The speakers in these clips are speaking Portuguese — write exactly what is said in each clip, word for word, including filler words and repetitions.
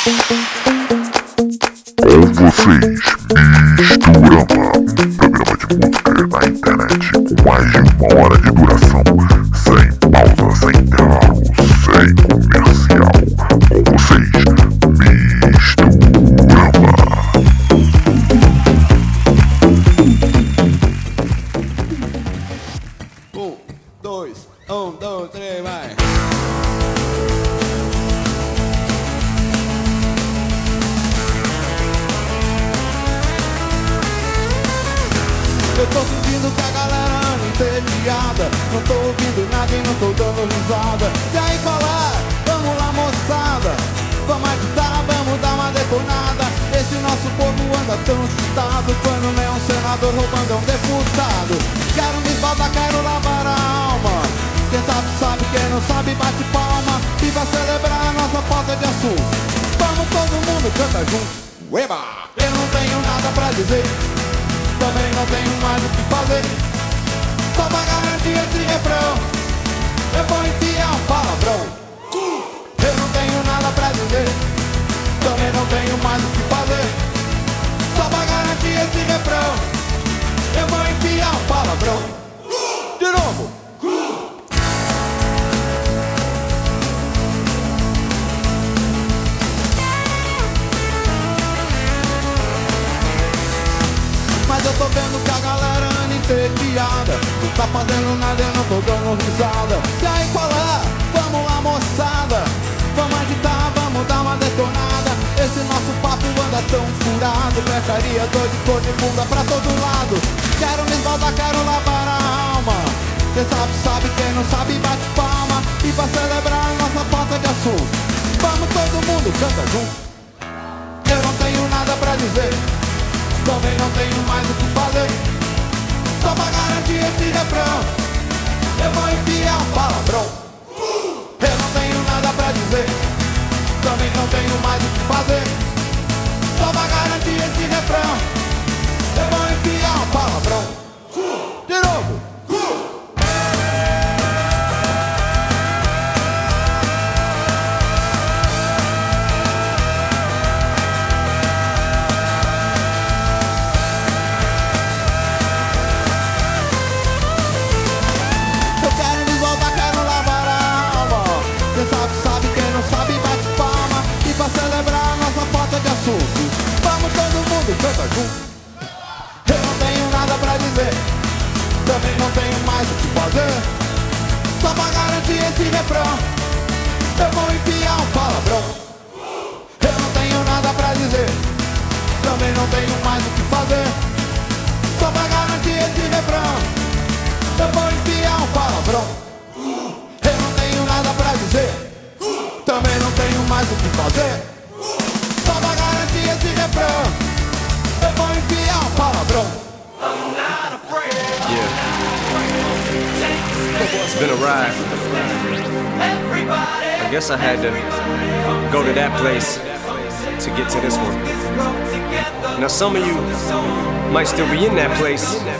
Some of you might still be in that place.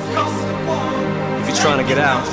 If you're trying to get out,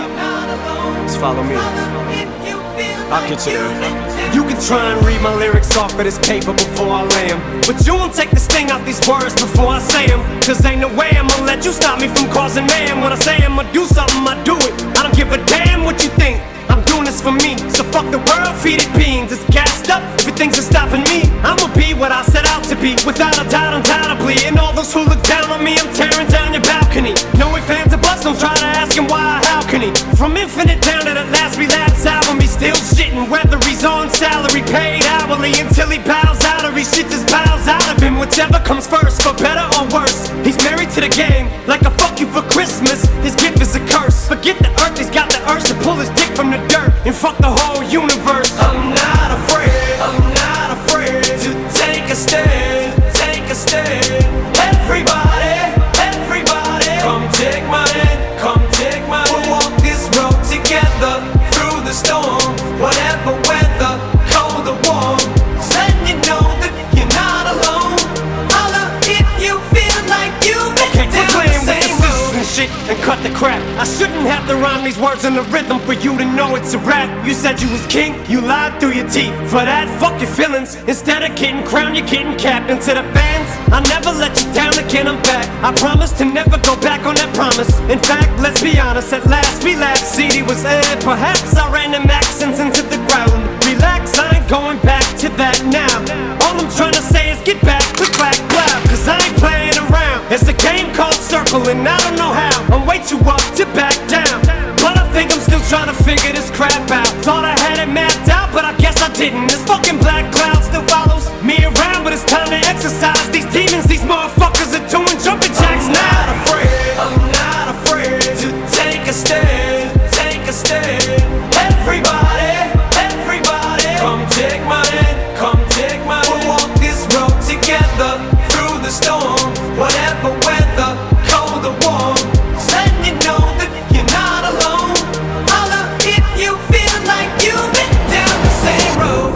just follow me. I'll get you there. You can try and read my lyrics off of this paper before I lay them, but you won't take the sting out these words before I say them. Cause ain't no way I'ma let you stop me from causing mayhem. When I say I'ma do something, I do it. I don't give a damn what you think. I'm doing this for me, so fuck the world, feed it beans. It's gassed up, everything's just stopping me. I'ma be what I set out to be, without a doubt, undoubtedly. And all those who look down on me, I'm tearing down your balcony. No ifs, ands, or buts, don't try to ask him why or how can he. From Infinite down to the last relapse album, he's still shitting. Whether he's on salary, paid hourly, until he bows out or he shits his bowels out of him. Whichever comes first, for better or worse. He's married to the game, like a fuck you for Christmas. His gift is a curse. Forget the earth, he's got the urge to pull his dick from the dirt and fuck the whole universe. I'm not afraid, I'm not afraid to take a stand, take a stand. Everybody, everybody, come take my hand, come take my hand. We'll walk this road together through the storm, whatever weather, cold or warm. Just letting you know that you're not alone. Holla if you feel like you. Okay, take I shouldn't have to rhyme these words in the rhythm for you to know it's a rap. You said you was king, you lied through your teeth. For that, fuck your feelings. Instead of getting crowned, you're getting capped. And to the fans, I'll never let you down again, I'm back. I promise to never go back on that promise. In fact, let's be honest, at last we laughed. C D was aired, perhaps I ran them accents into the ground. Relax, I ain't going back to that now. All I'm trying to say is get back, click, clack, clap. Cause I ain't playing around. It's a game called Circle and I don't know how. I'm way too up to back down, but I think I'm still trying to figure this crap out. Thought I had it mapped out, but I guess I didn't. This fucking black cloud still follows me around, but it's time to exercise these demons. These motherfuckers are doing jumping jacks now. I'm not afraid, I'm not afraid to take a stand, take a stand. Everybody, everybody, come take my hand, come take my hand. We'll walk this road together through the storm, whatever weather, cold or warm. Just letting you know that you're not alone. Holla if you feel like you've been down the same road.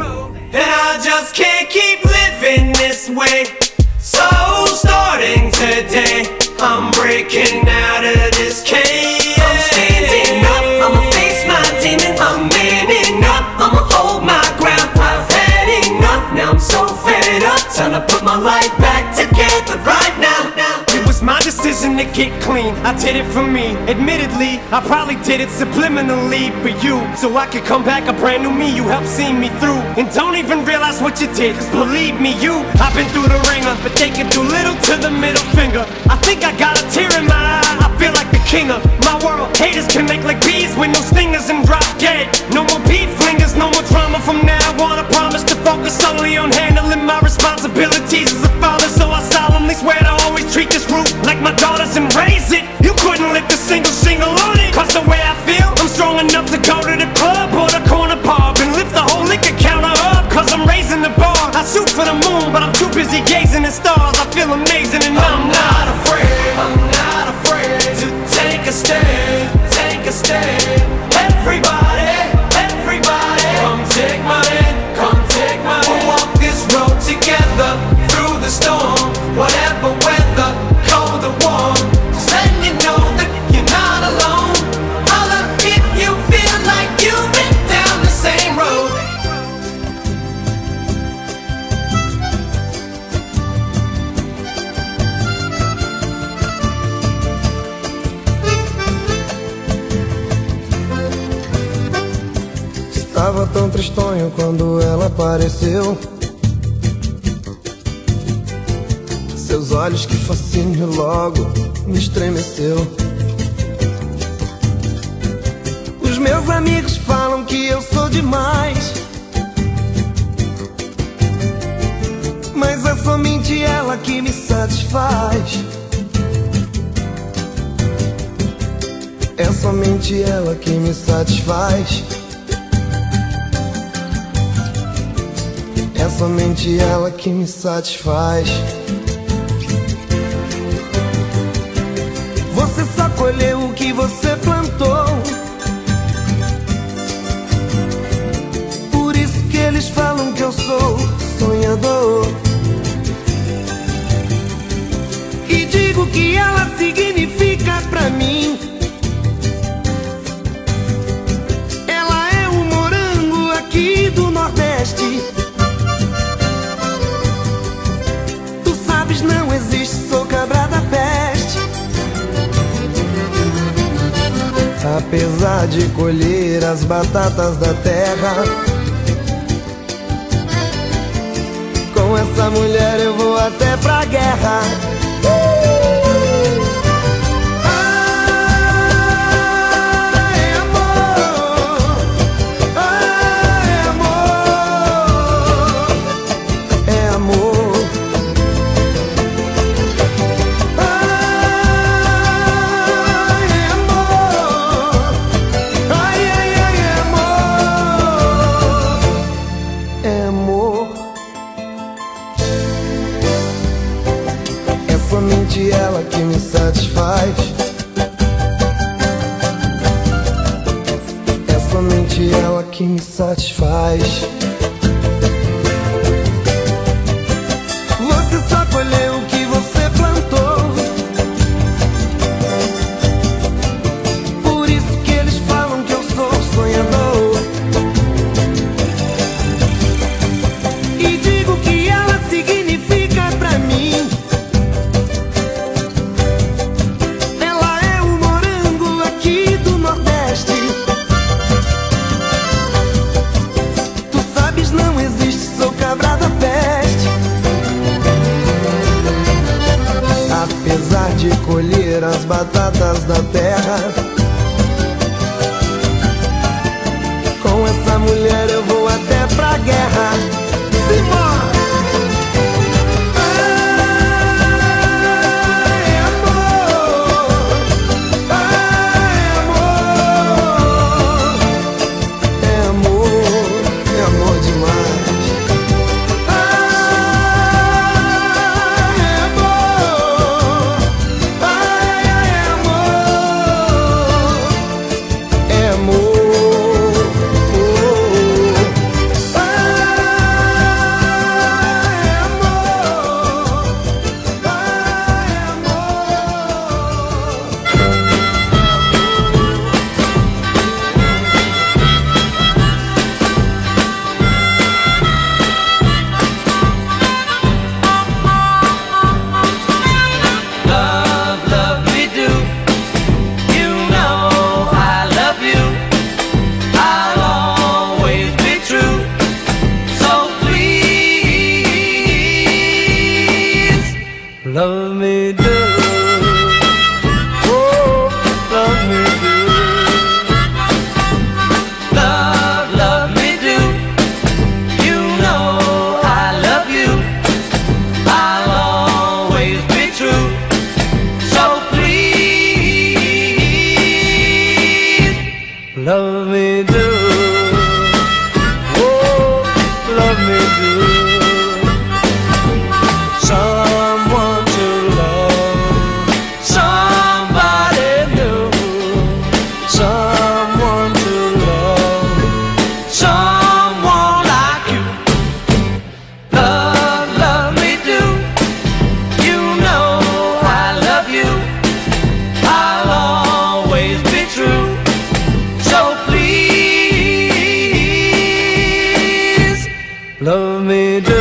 And I just can't keep living this way. So starting today, I'm breaking out of this cage. I'm standing up, I'ma face my demon. I'm manning up, I'ma hold my ground. I've had enough, now I'm so fed up. Time to put my life back together right now. It was my decision to get clean, I did it for me. Admittedly, I probably did it subliminally for you, so I could come back a brand new me. You helped see me through, and don't even realize what you did. Cause believe me, you, I've been through the ringer, but they can do little to the middle finger. I think I got a tear in my eye, I feel like the king of my world. Haters can make like bees with no stingers and drop dead. No more beef flingers, no more drama from now on. I promise to focus solely on handling my responsibilities as a father. So I solemnly swear to always treat this group like my daughters and raise it. You couldn't lift a single shingle on it. Cause the way I feel, I'm strong enough to go to the club or the corner pub and lift the whole liquor counter up. Cause I'm raising the bar. I shoot for the moon, but I'm too busy gazing at stars. I feel amazing and I'm, I'm not afraid. I'm not afraid to take a stand, take a stand. Everybody, everybody, come take my hand, come take my hand. We'll walk this road together through the storm, whatever weather, cold or warm. Just letting you know that you're not alone. Holla if you feel like you've been down the same road. Estava tão tristonho quando ela apareceu. Seus olhos, que fascínio, logo me estremeceu. Os meus amigos falam que eu sou demais, mas é somente ela que me satisfaz. É somente ela que me satisfaz. É somente ela que me satisfaz. Você só colheu o que você plantou. Por isso que eles falam que eu sou sonhador. E digo que ela significa pra mim. Ela é o morango aqui do Nordeste. Não existe, sou cabra da peste. Apesar de colher as batatas da terra, com essa mulher eu vou até pra guerra. Somente ela que me satisfaz. É somente ela que me satisfaz. Você só colheu o que você plantou. batatas da terra. Com essa mulher eu vou até pra guerra. Simbora! Love me do, oh, love me do. Love, love me do. You know I love you. I'll always be true. So please, love me do, oh, love me do. Someone to love, somebody new. Someone to love, someone like you. Love, love me do. You know I love you. I'll always be true. So please, love me do.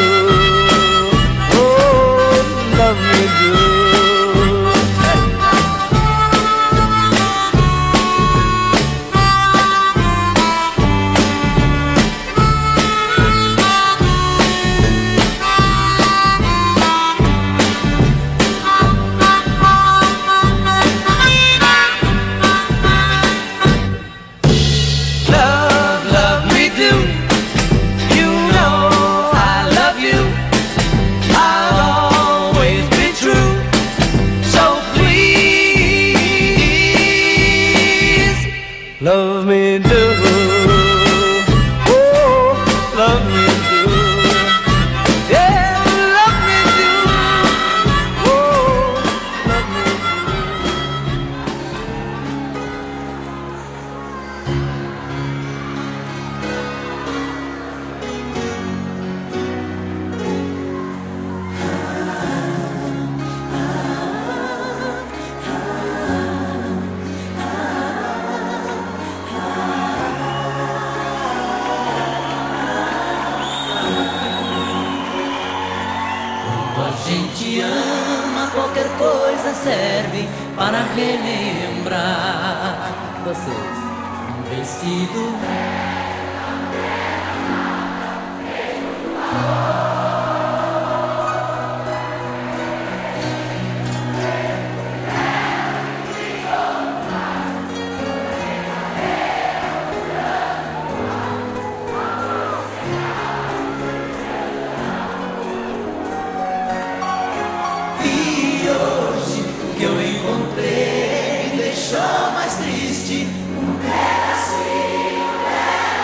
Love me do. Love, love me do. You know I love you. I'll always be true. So please, love me do. Oh, love me do. Yeah, love me do. Oh, love me A gente ama, qualquer coisa serve para relembrar. Vocês, um vestido. Que eu encontrei me deixou mais triste. Um pedacinho dela.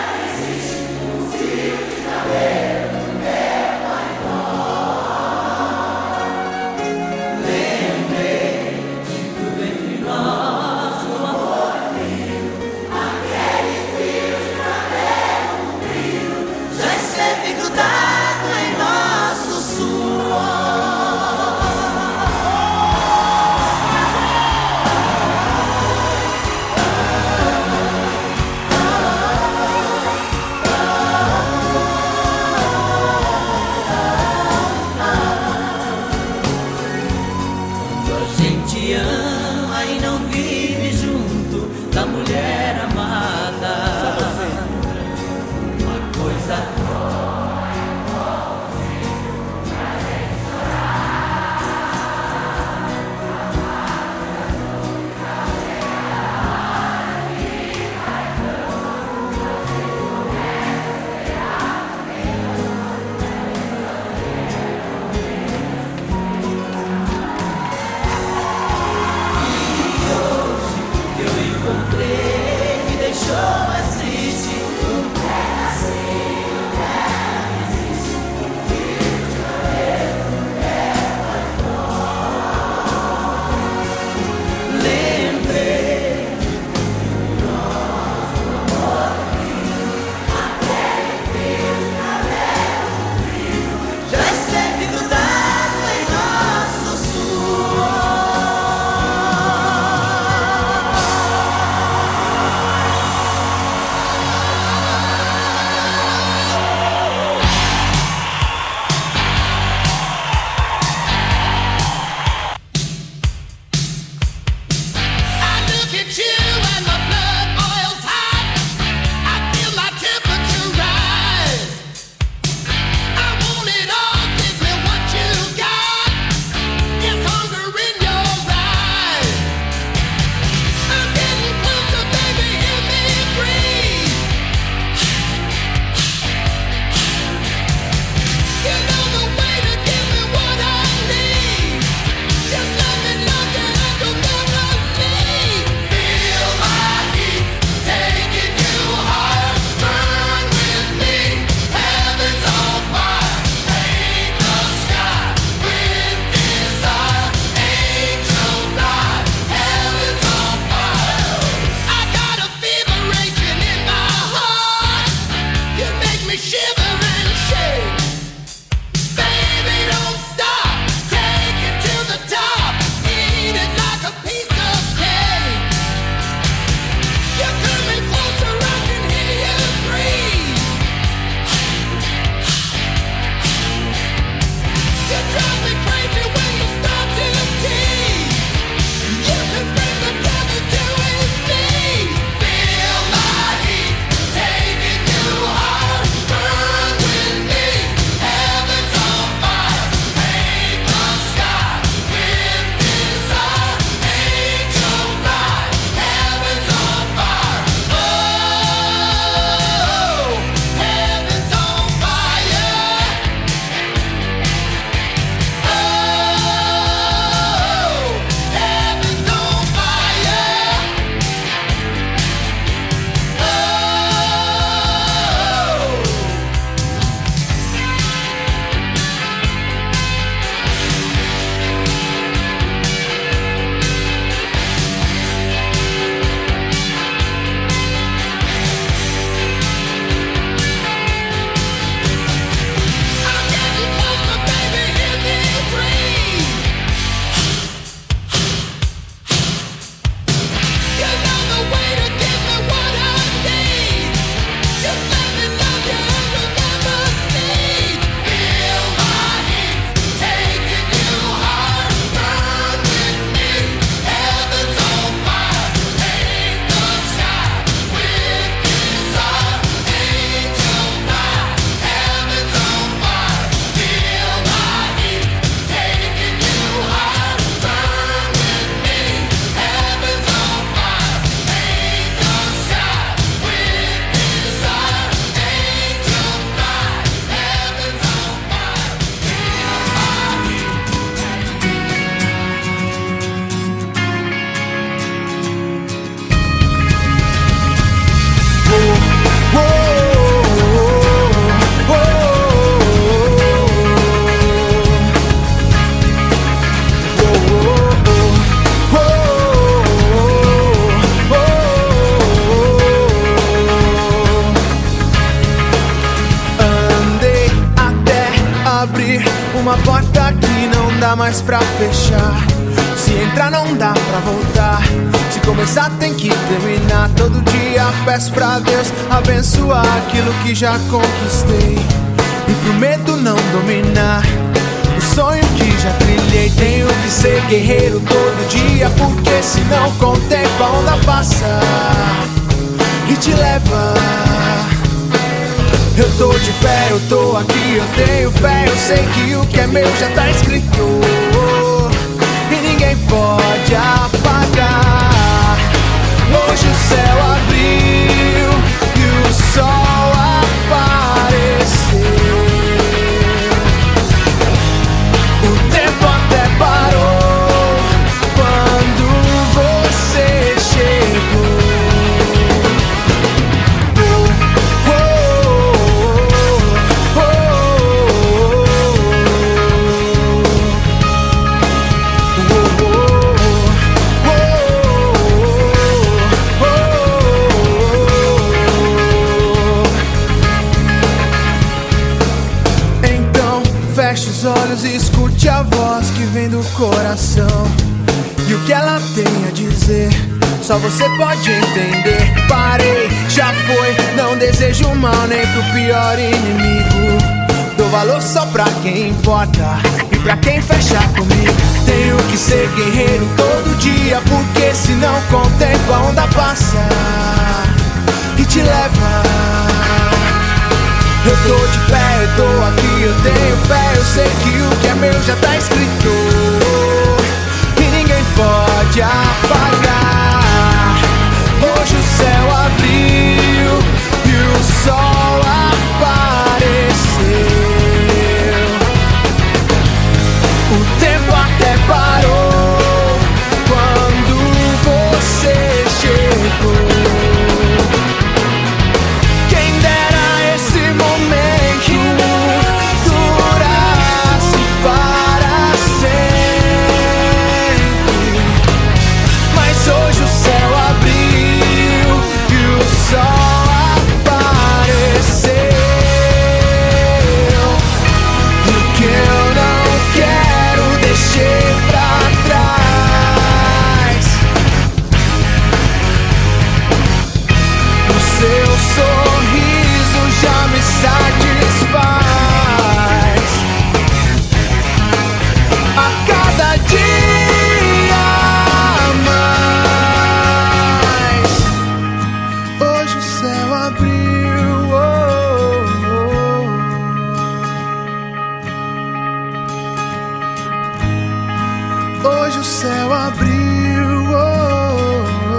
abrir uma porta que não dá mais pra fechar. Se entrar não dá pra voltar, se começar tem que terminar. Todo dia peço pra Deus abençoar aquilo que já conquistei e pro medo não dominar o sonho que já trilhei. Tenho que ser guerreiro todo dia, porque senão com o tempo a onda passa e te leva. Eu tô de pé, eu tô aqui, eu tenho fé, eu sei que o que é meu já tá escrito e ninguém pode apagar. Hoje o céu abriu e o sol apareceu. O tempo até parou quando você chegou. Feche os olhos e escute a voz que vem do coração. E o que ela tem a dizer, só você pode entender. Parei, já foi, não desejo mal nem pro pior inimigo. Dou valor só pra quem importa e pra quem fecha comigo. Tenho que ser guerreiro todo dia, porque senão com o tempo a onda passa e te leva. Eu tô de pé, eu tô aqui, eu tenho fé, eu sei que o que é meu já tá escrito e ninguém pode apagar. Hoje o céu abriu e o sol apareceu. O tempo até parou quando você chegou. Hoje o céu abriu, oh, oh,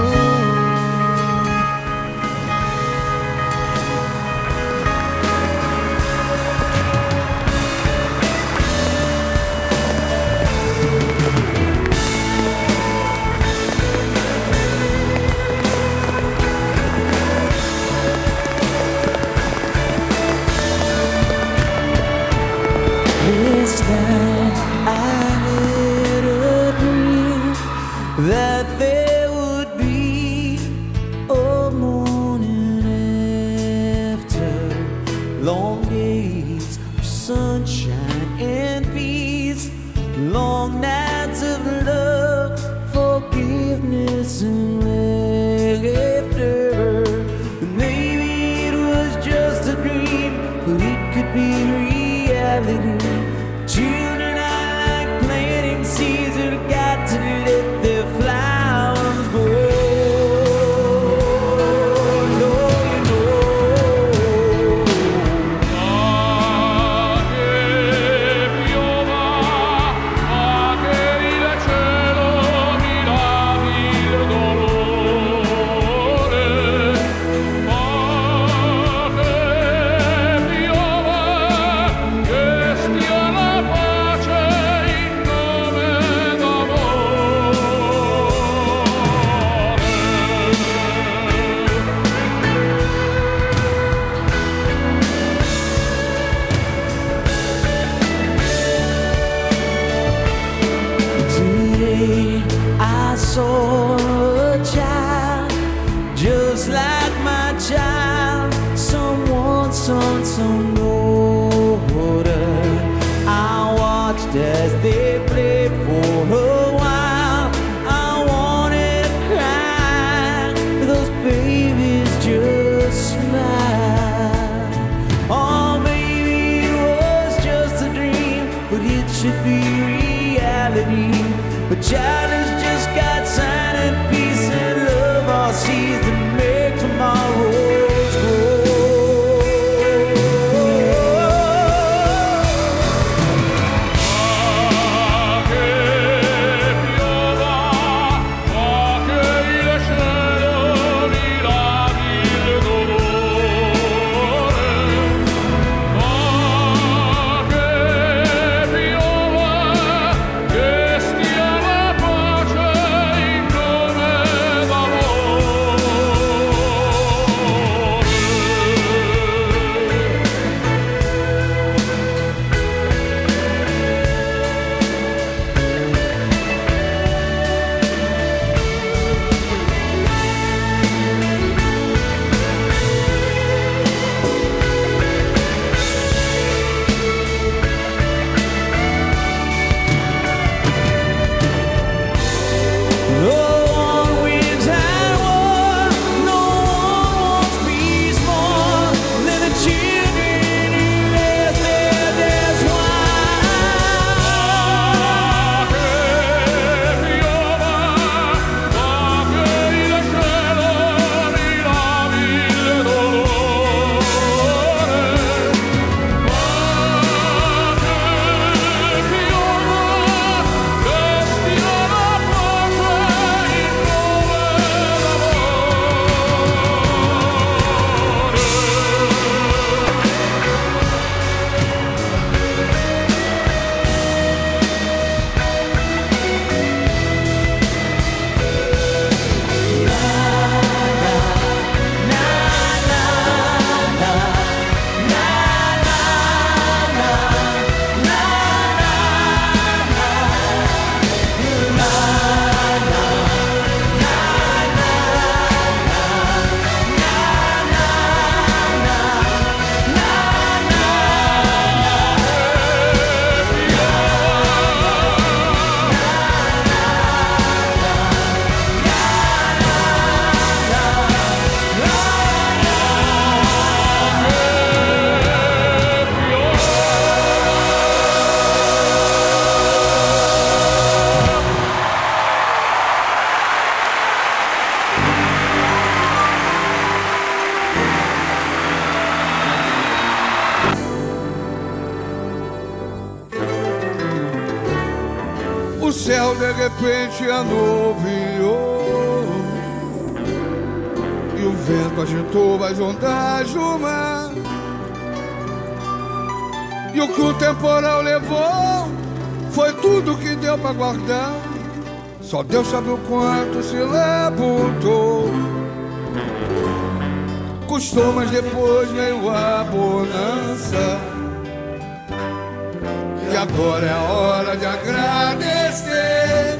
This time I had a dream that there would be a morning after long days of sunshine and peace, long nights of love, forgiveness and laughter. Maybe it was just a dream, but it could be reality. Children are like planting seeds that got to let their flowers grow. No, you know. Che piova, ma che il cielo mi lavi il dolore. Ma che piova, che stia la pace in nome d'amore. Today I saw a child just like my child. Someone, son, some water. just as they played for a while. I wanted to cry, those babies just smile. Oh baby, it was just a dream, but it should be reality. A child has just got silent peace and love, all seas that make tomorrows grow. O céu de repente anuviou e o vento agitou as ondas do mar. E o que o temporal levou foi tudo que deu pra guardar. Só Deus sabe o quanto se levantou. Custou, mas depois veio a bonança. E agora é a hora de agradecer.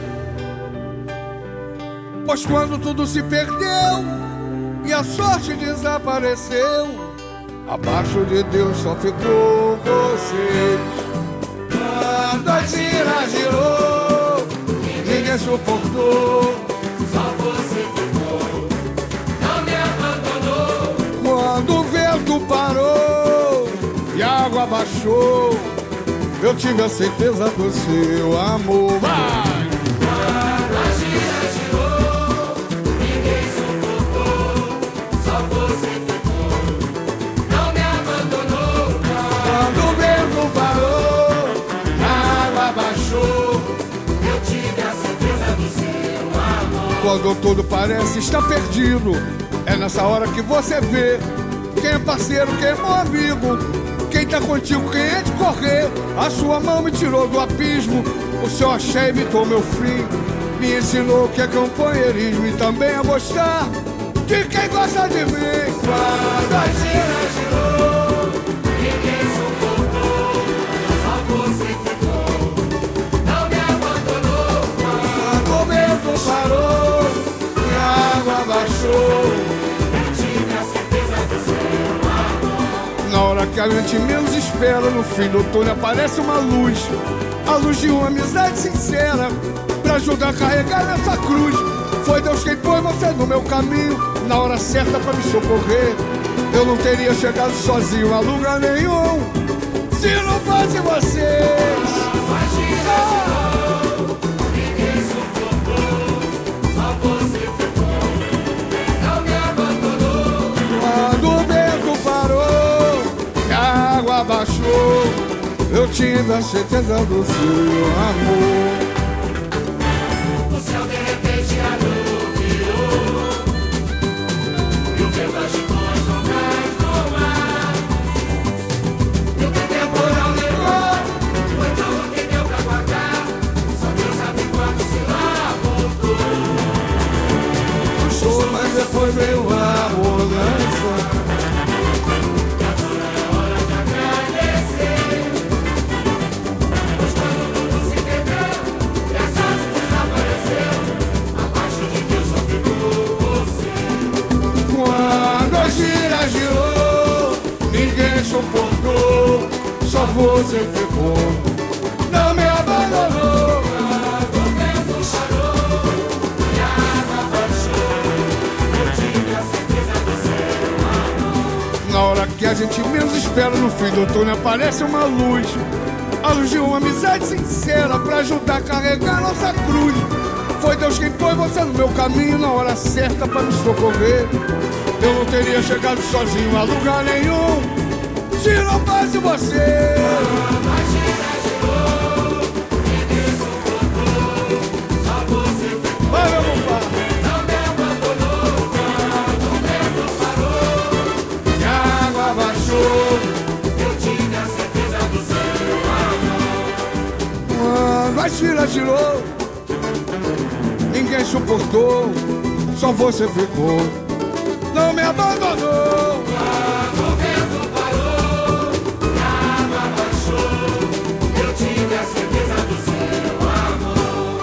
Pois quando tudo se perdeu e a sorte desapareceu, abaixo de Deus só ficou você. Quando a gira girou, ninguém suportou, só você ficou, não me abandonou. Quando o vento parou e a água baixou, eu tive a certeza do seu amor. Vai! Quando a gira girou, ninguém suportou, só você ficou, não me abandonou. Quando o vento parou, a água baixou, eu tive a certeza do seu amor. Quando tudo parece estar perdido, é nessa hora que você vê quem é parceiro, quem é meu amigo. Quem tá contigo, quem é de correr. A sua mão me tirou do abismo, o seu axé evitou meu fim. Me ensinou que é companheirismo e também a gostar de quem gosta de mim. Quando a gira girou, ninguém suportou, só você ficou, não me abandonou. Quando o vento parou e a água baixou, eu tive a certeza do seu amor. Na hora que a gente menos espera, no fim do túnel aparece uma luz. A luz de uma amizade sincera, pra ajudar a carregar essa cruz. Foi Deus quem pôs você no meu caminho, na hora certa pra me socorrer. Eu não teria chegado sozinho a lugar nenhum se não fosse vocês. Ah. Ninguém suportou, só você ficou, não me abandonou. Quando o vento parou e a água baixou, eu tive a certeza do seu amor. O céu de repente anuviou e o vento agitou as ondas do mar. E o que o temporal levou foi tudo que deu pra guardar. Só Deus sabe quando se lá voltou. Puxou, mas depois veio a mudança. Girou, ninguém suportou, só você ficou, não me abandonou. O vento parou e a água baixou, eu tive a certeza do seu amor. Na hora que a gente menos espera, no fim do túnel aparece uma luz. A luz de uma amizade sincera, pra ajudar a carregar nossa cruz. Foi Deus quem pôs você no meu caminho, na hora certa pra me socorrer. Eu não teria chegado sozinho a lugar nenhum se não fosse você. Mas gira, girou, ninguém suportou, só você ficou. Vai, meu compadre. Não me abandonou. O vento parou E a água baixou, eu tive a certeza do seu amor. quando a tira girou, ninguém suportou, só você ficou, não me abandonou. Quando o vento parou e a água baixou, eu tive a certeza do seu amor.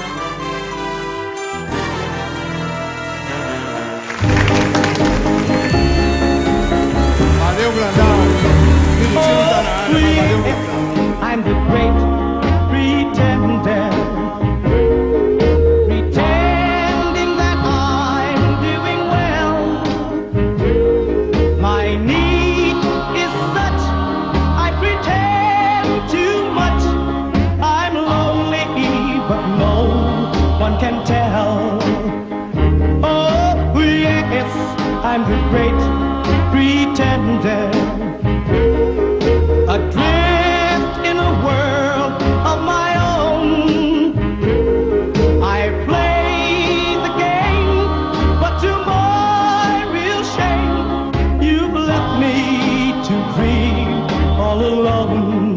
Valeu, Grandão. Minutinho tá na área, mas valeu, Grandão. I'm the great pretender, pretending that I'm doing well. My need is such, I pretend too much. I'm lonely, but no one can tell. Oh yes, I'm the great pretender, adrift in a world of my own. I play the game, but to my real shame, you've left me to grieve all alone.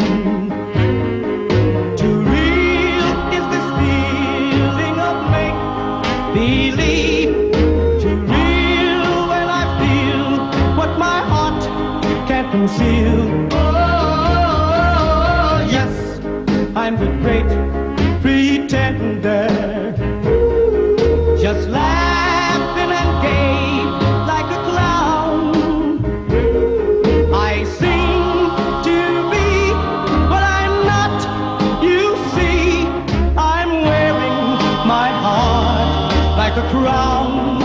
Too real is this feeling of make-believe. Too real when I feel what my heart can't conceal. Oh, yes, I'm the great pretender, just laughing and gay like a clown. I seem to be what I'm not, you see. I'm wearing my heart like a crown,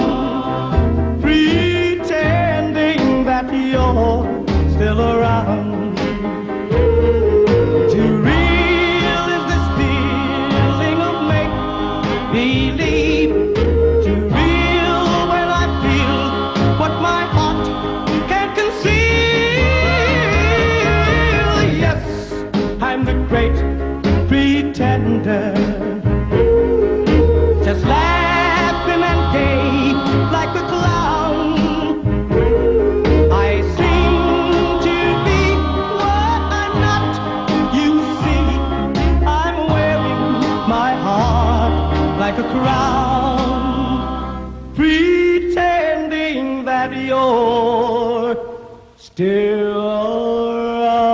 pretending that you're still around. Too real is this feeling of make-believe. Too real when I feel what my heart can't conceal. Yes, I'm the great pretender, just laughing and gay like a clown. I seem to be what I'm not, you see. I'm wearing my heart like a crown, pretending that you're still around.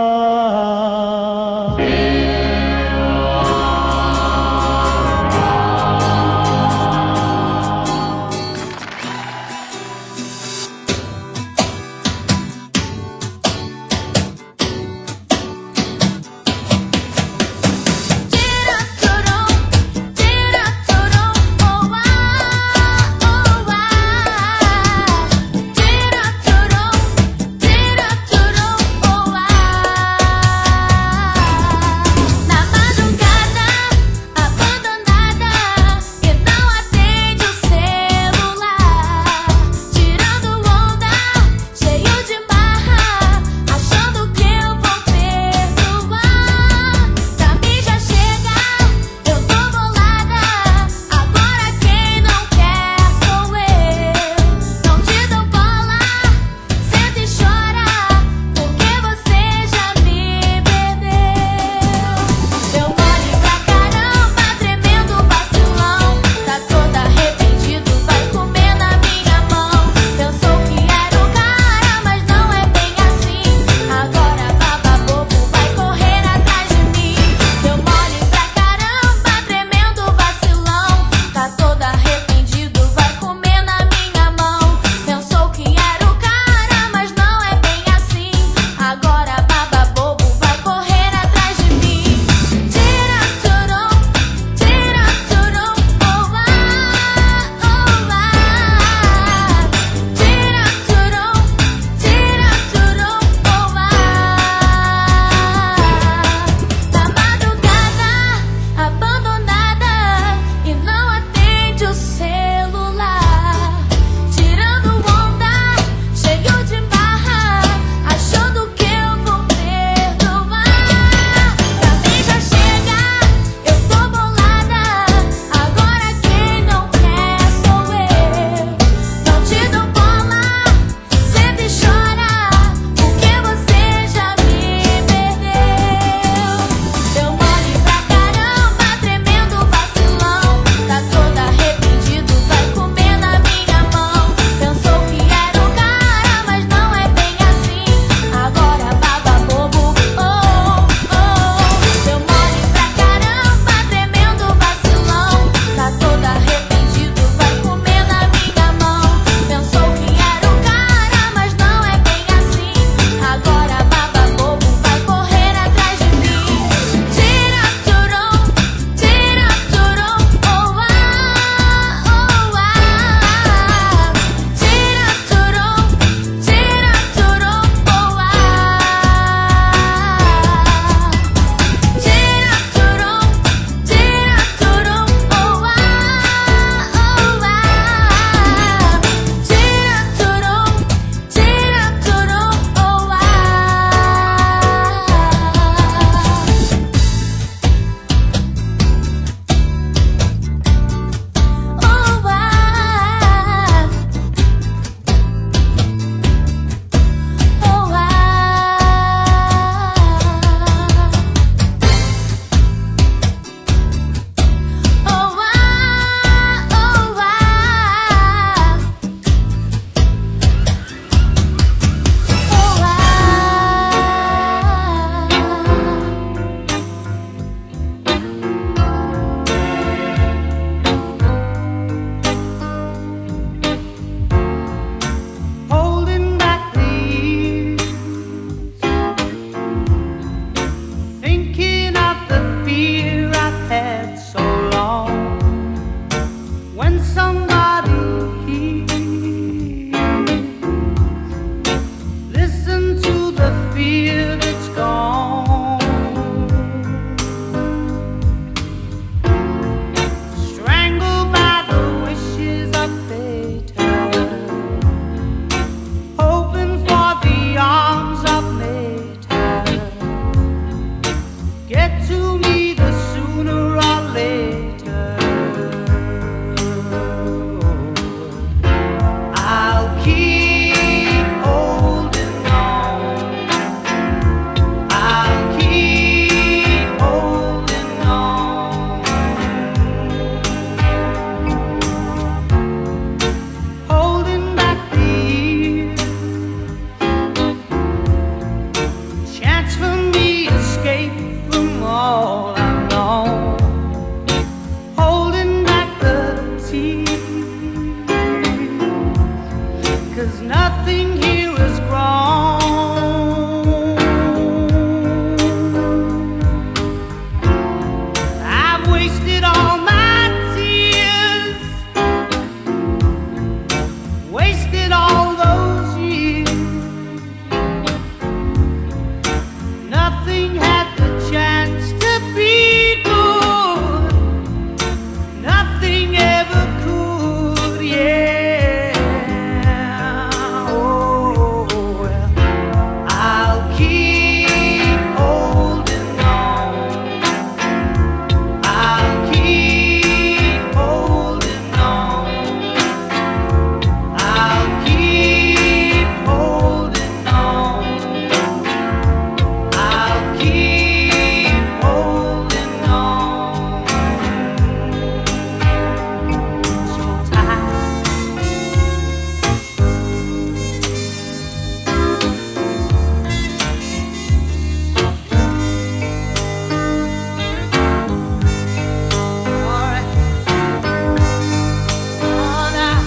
all I've known, holding back the tears, 'cause nothing here is wrong. I've wasted all my tears, wasted all those years. Nothing had the chance to be good, nothing ever could, yeah. Oh, well, I'll keep holding on, I'll keep holding on, I'll keep holding on, I'll keep holding on so tight. All right. Oh, now.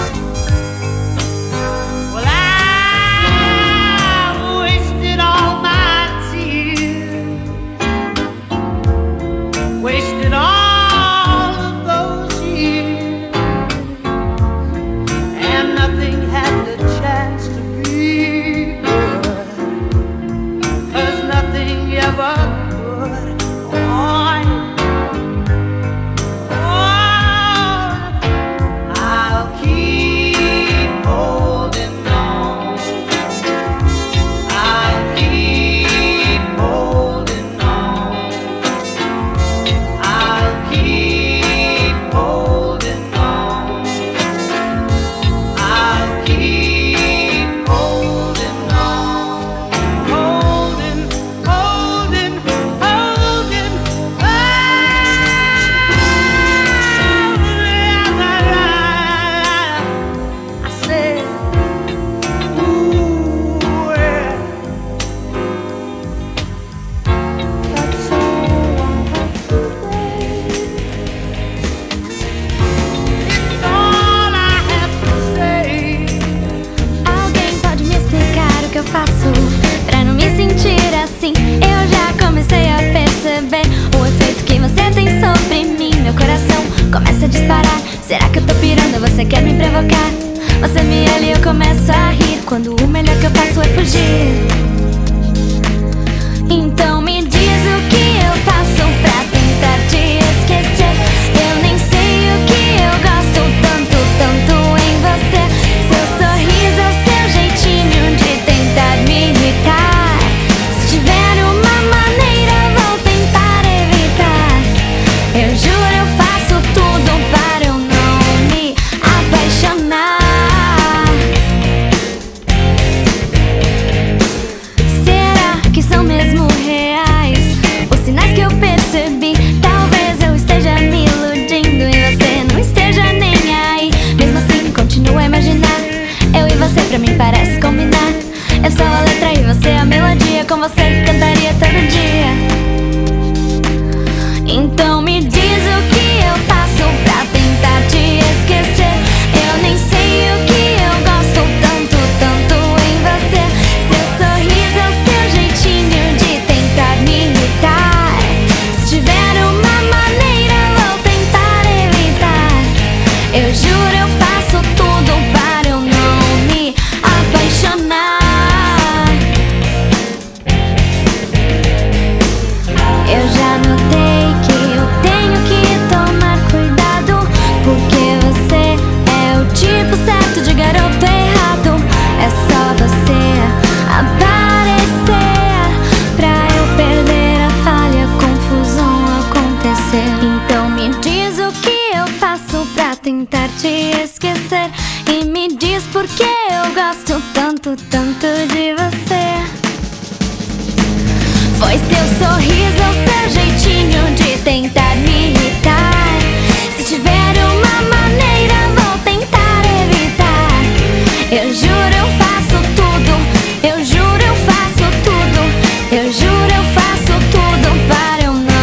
Well, I wasted all my tears, wasted all of those years, and nothing had the chance to be good, 'cause nothing ever could. Oh, oh, I'll keep holding on, I'll keep holding on, I'll keep holding on, I'll keep holding on, holding, holding, holding, I said, ooh, yeah. That's all I have to say. It's all I have to say. Alguém pode me explicar o que eu faço pra não me sentir assim? Eu já comecei a perceber o efeito que você tem sobre mim. Meu coração começa a disparar. Será que eu tô pirando? Você quer me provocar? Você me olha e eu começo a rir, quando o melhor que eu faço é fugir. Então me diz o que eu faço pra tentar te esquecer. Eu nem sei o que eu gosto tanto, tanto em você. Seu sorriso, seu jeitinho de tentar me irritar. Se tiver uma maneira, vou tentar evitar. Eu juro, eu faço tudo para eu não me apaixonar. Será que são mesmo reais os sinais que eu percebi? Talvez eu esteja me iludindo e você não esteja nem aí. Mesmo assim, continuo a imaginar eu e você, pra mim parece combinar. Eu sou a letra e você a melodia, com você cantaria todo dia. Então me diz o que eu faço pra tentar te esquecer. Eu nem sei o que eu gosto tanto, tanto em você. Seu sorriso, seu jeitinho de tentar me irritar. Se tiver uma maneira, vou tentar evitar. Eu juro, eu faço tudo para eu não me apaixonar. Eu já notei que eu tenho que tomar cuidado, porque você é o tipo certo de garoto errado. É só você aparecer pra eu perder a falha, confusão acontecer. Então me diz o que eu faço pra tentar te esquecer. E me diz por que eu gosto tanto, tanto de você. Foi seu sorriso, seu jeitinho de tentar me irritar. Se tiver uma maneira, vou tentar evitar. Eu juro, eu faço tudo. Eu juro, eu faço tudo. Eu juro, eu faço tudo para eu não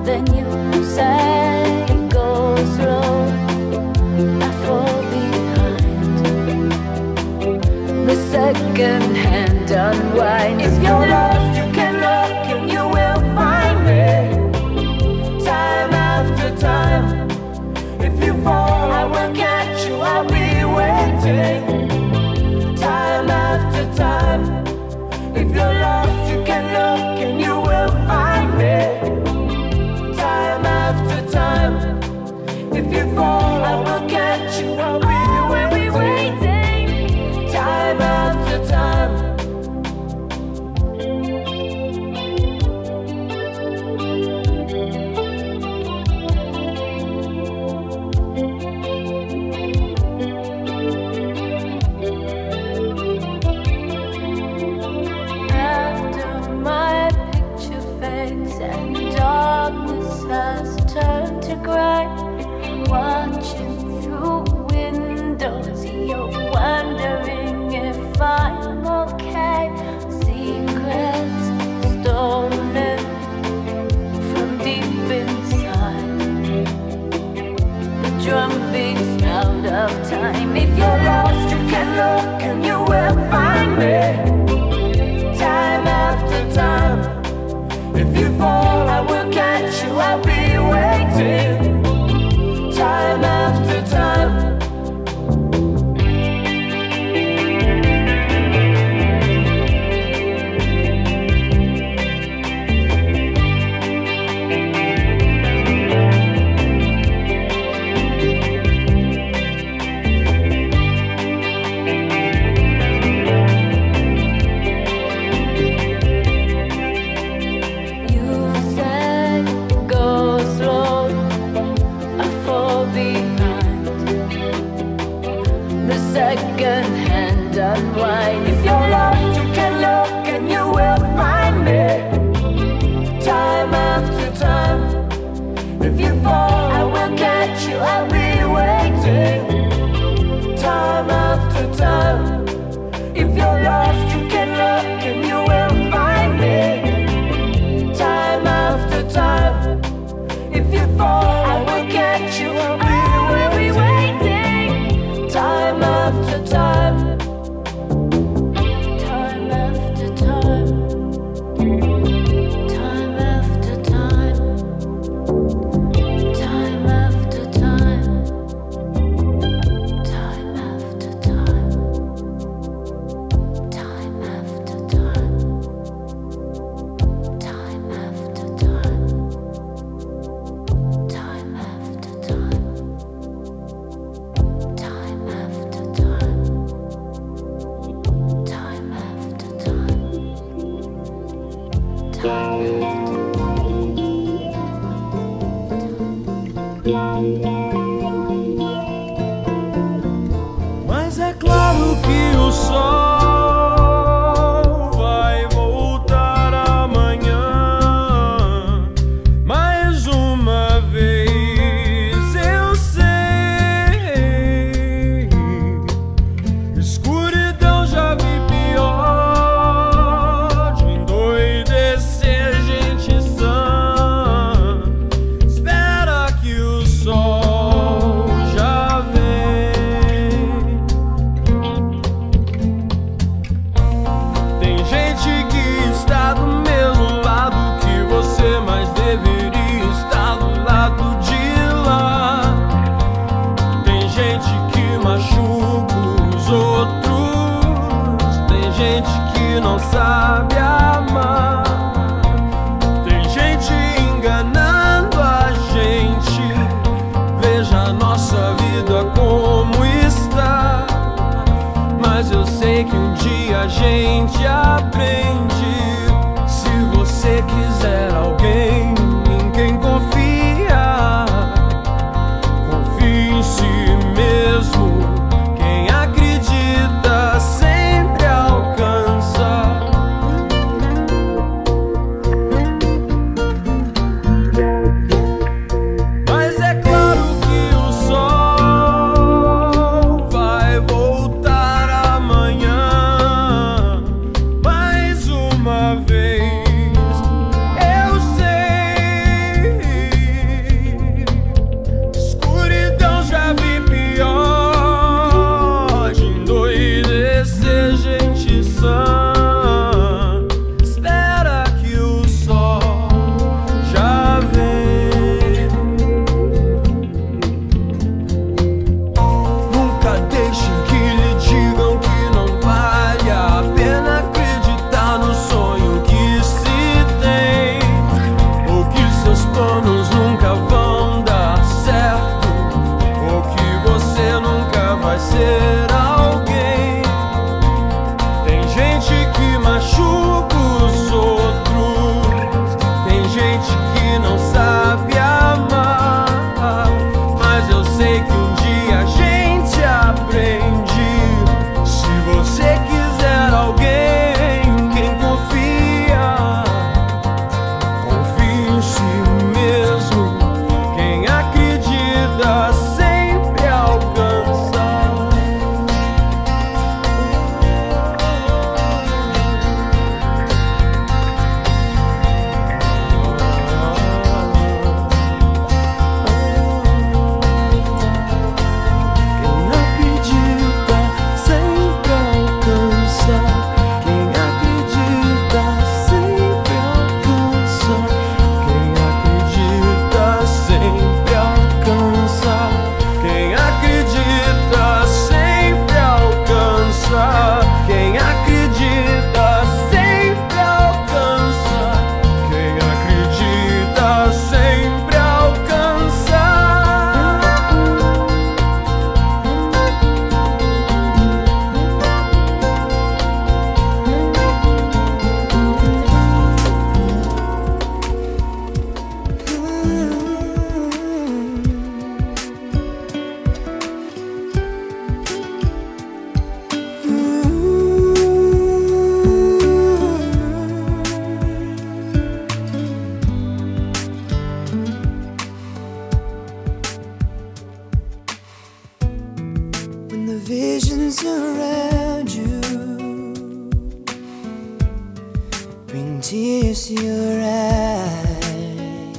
then you say go slow. I fall behind. The second hand unwind. If you're lost, you can look and you will find me. Time after time. If you fall, I will catch you. I'll be waiting. Time after time. If you're lost, you can look and you will find me. Time after time. If you fall, I will catch you. I'll be waiting. Time after time. After my picture fades and darkness has turned to gray, watching through windows, you're wondering if I'm okay. Secrets stolen from deep inside. The drum beats out of time. If you're lost, you can look and you will find me. Time after time. If you fall, I will catch you. I'll be waiting. Time after time. You said go slow. I fall behind. The second hand unwind. If you're lost, you can look and you will find me. Time after time. If you fall, I will catch you. I'll be waiting. Time after time. If you're lost, you can look and you will find me. Time after time. If you fall, I will catch you. I'll be waiting. Time after time. Time after time. Time after time. Time after time. Time after time. Time after time. Time after time. Time after time. Time after time. Time after time. Time Mas é claro que o sol vai voltar amanhã. Mais uma vez eu sei. Escuridão já vi pior. De endoidecer gente sã. Espera que o sol já vem. Tem gente que está do mesmo lado que você, mas deveria estar do lado de lá. Tem gente que machuca os outros. Tem gente que não sabe amar. Tem gente enganando a gente. Veja a nossa vida como está. Mas eu sei que um dia a gente aprende. Se você quiser alguém em quem confiar, confie em si mesmo. Quem acredita sempre alcança. Mas é claro que o sol vai voltar amanhã. Mais uma vez Voices around you bring tears to your eyes,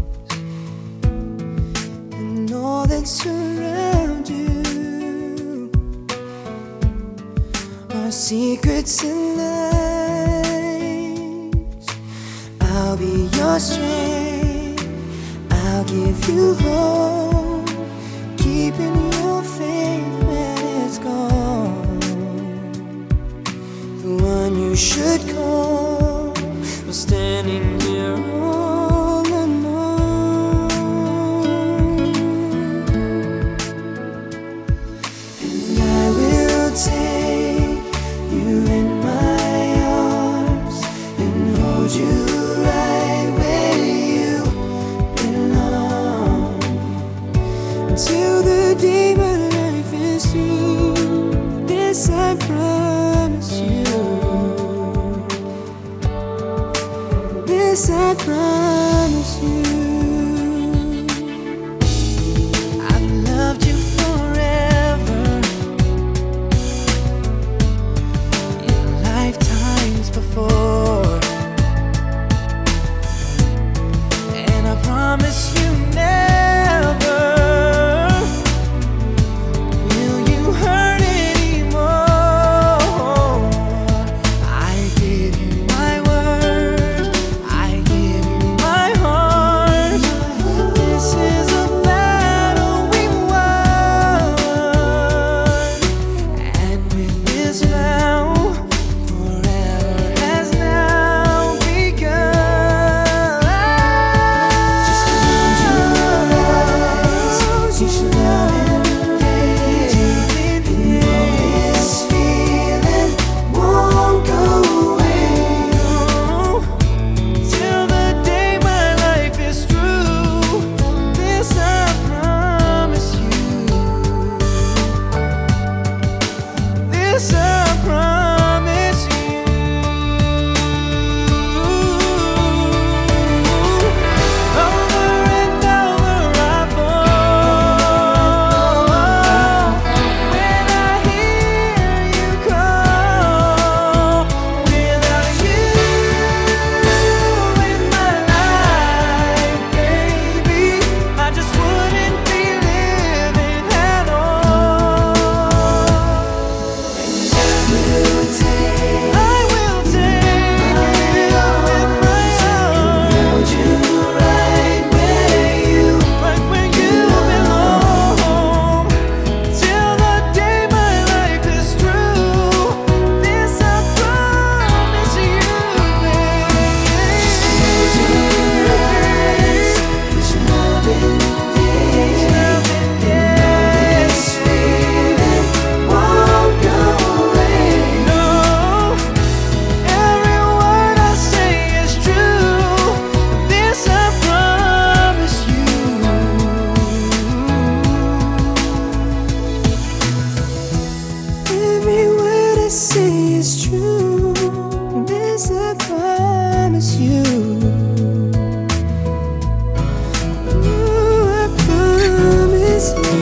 and all that's around you are secrets and lies. I'll be your strength, I'll give you hope, keeping your faith when it's gone. The one you should call was standing here all alone. And I will take you in my arms and hold you right where you belong, until the day my life is through. This I promise you. This I promise you. I've loved you forever, in lifetimes before, and I promise you never will you hurt anymore. I give you my word, I give you my heart. This is a battle we won, and with this vow, forever has now begun. Just close your eyes, you should love it, and know this feeling won't go away till the day my life is through. This I promise you. This I promise you. Over and over I fall when I hear you call. Without you in my life, baby, I just wouldn't be living at all. I will take you in my arms, hold you right where you, right where you belong, till the day my life is through. This I promise you, baby. Just close your eyes, put your love in this feeling won't go away. No, every word I say is true. This I promise you. Every word I say is true. This I promise you. Ooh, I promise you.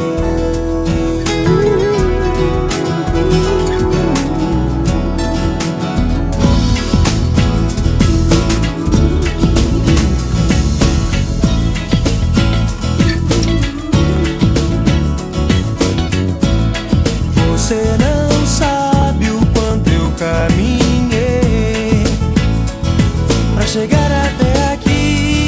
Você não sabe o quanto eu caminhei pra chegar até aqui.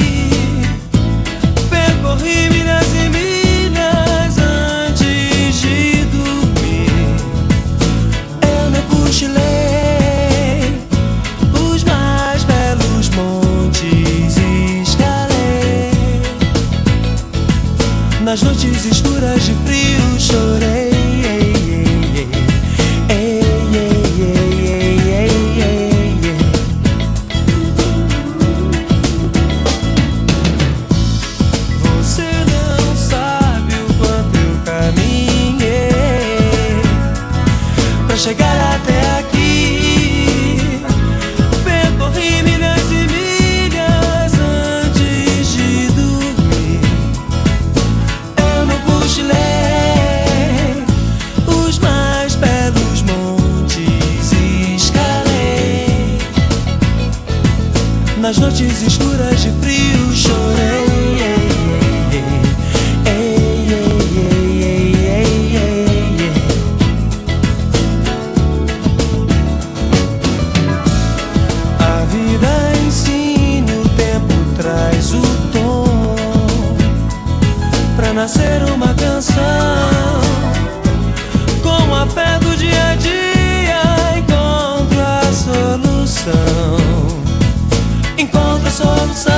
Percorri milhas e milhas antes de dormir. Eu não cochilei, os mais belos montes escalei. Nas noites escuras de frio chorei. Você não sabe o quanto eu caminhei pra chegar até aqui. Percorri milhas e milhas antes de dormir. Eu não cochilei, noites escuras de frio chorei. A vida ensina, o tempo traz o tom pra nascer uma canção. Com a fé do dia a dia encontro a solução. Encontro a solução.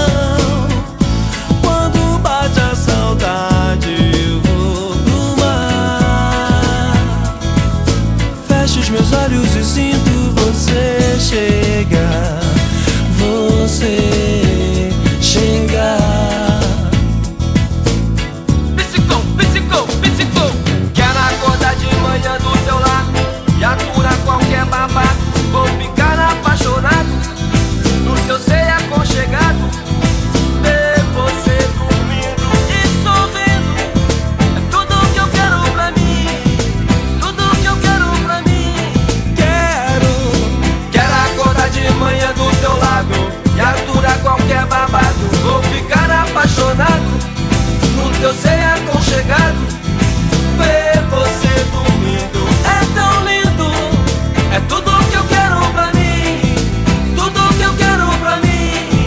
Quando bate a saudade eu vou pro mar. Fecho os meus olhos e sinto você chegar. Você chegar. Psicou, psicou, psicou. Quero acordar de manhã do teu lado e aturar qualquer babado. Vou ficar apaixonado no teu ser aconchegado. Ver você dormindo e sorrindo é tudo que eu quero pra mim. Tudo que eu quero pra mim. Quero, quero acordar de manhã do teu lado e aturar qualquer babado. Vou ficar apaixonado no teu ser aconchegado. Ver você dormindo é tão lindo. É tudo que eu quero pra mim. Tudo que eu quero pra mim.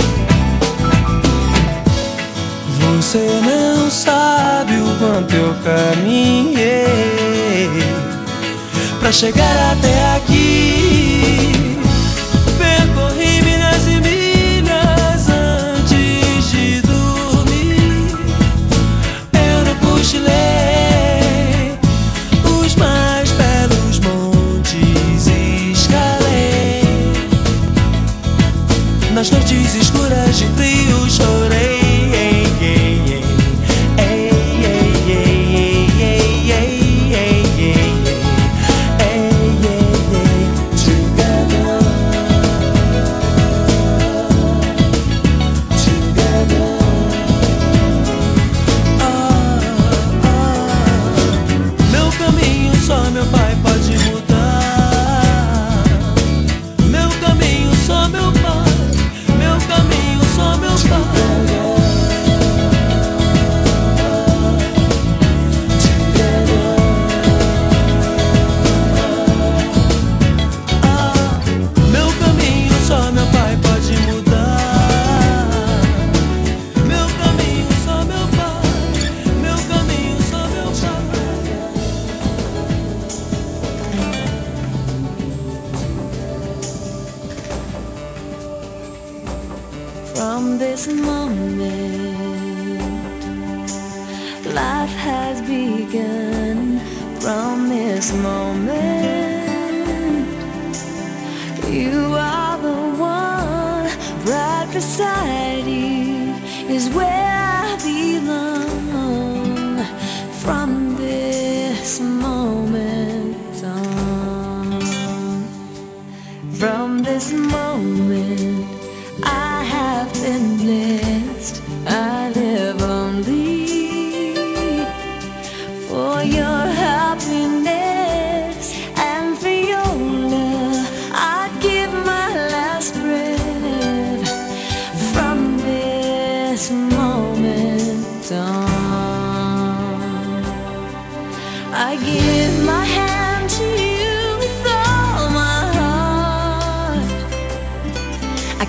Você não sabe o quanto eu caminhei pra chegar até aqui. Percorri milhas e milhas antes de dormir. Eu não cochilei, os mais belos montes escalei. Nas noites escuras de frio chorei. From this moment, life has begun. From this moment, you are the one. Right beside you is where I belong. From this moment on, from this moment, I have been blessed. I live only for your happiness and for your love. I'd give my last breath. From this moment on, I give my hand to you with all my heart.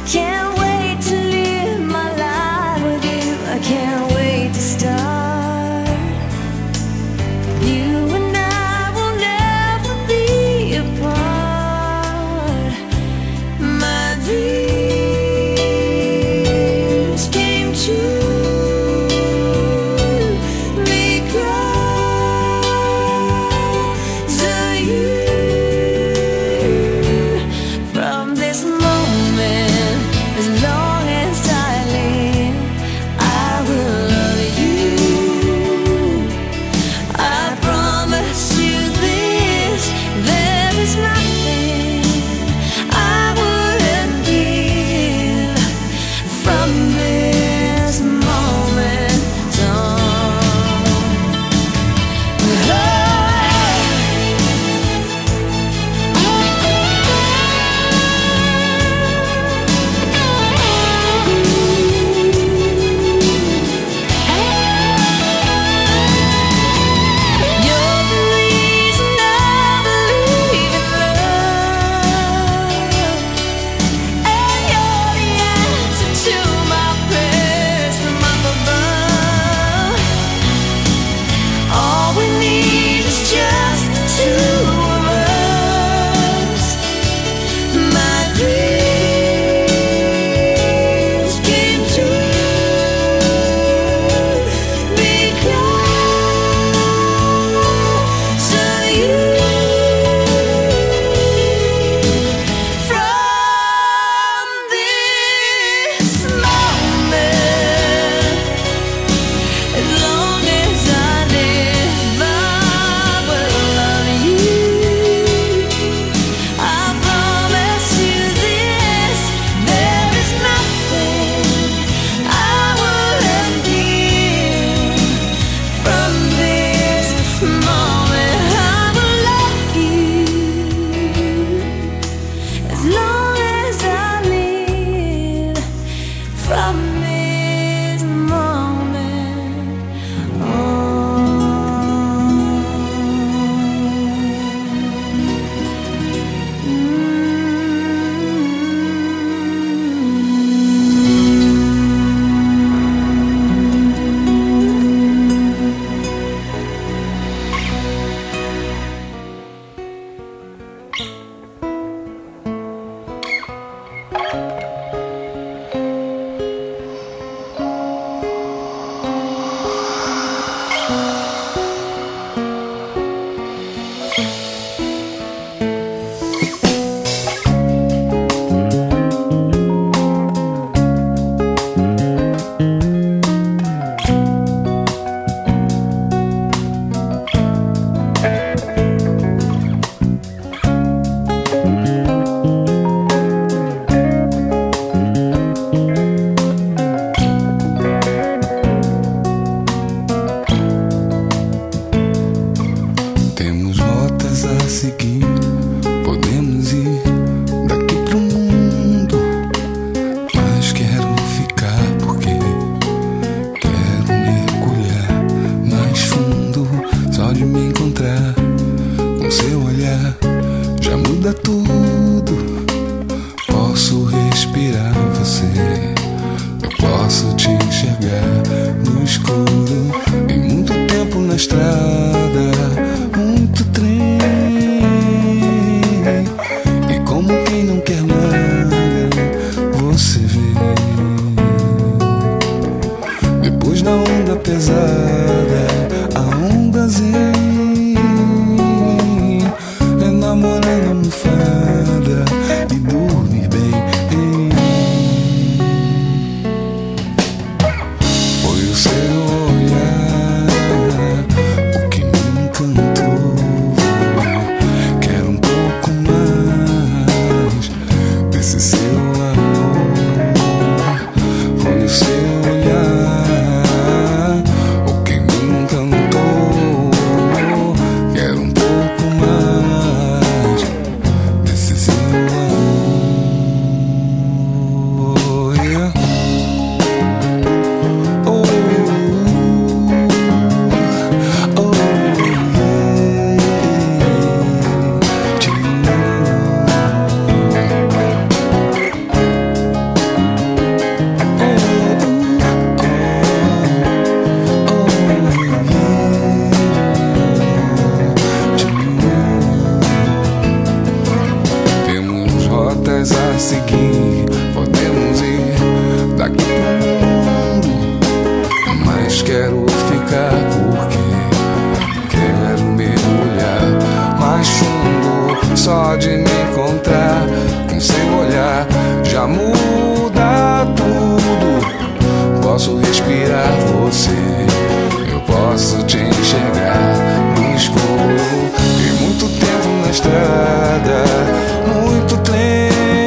mas quero ficar porque quero mergulhar mais fundo só de me encontrar. Com seu olhar já muda tudo. Posso respirar você, eu posso te enxergar no escuro. E muito tempo na estrada, muito trem,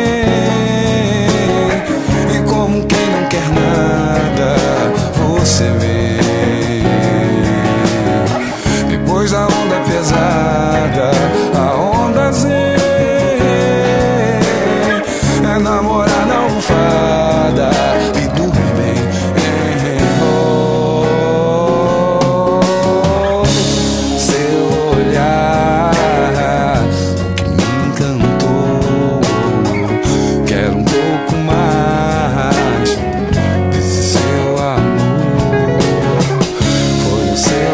e como quem não quer nada, você vem. Depois da onda pesada, a onda zen é namorar na almofada e dormir bem. Oh, seu olhar, o que me encantou. Quero um pouco mais desse seu amor. Foi o seu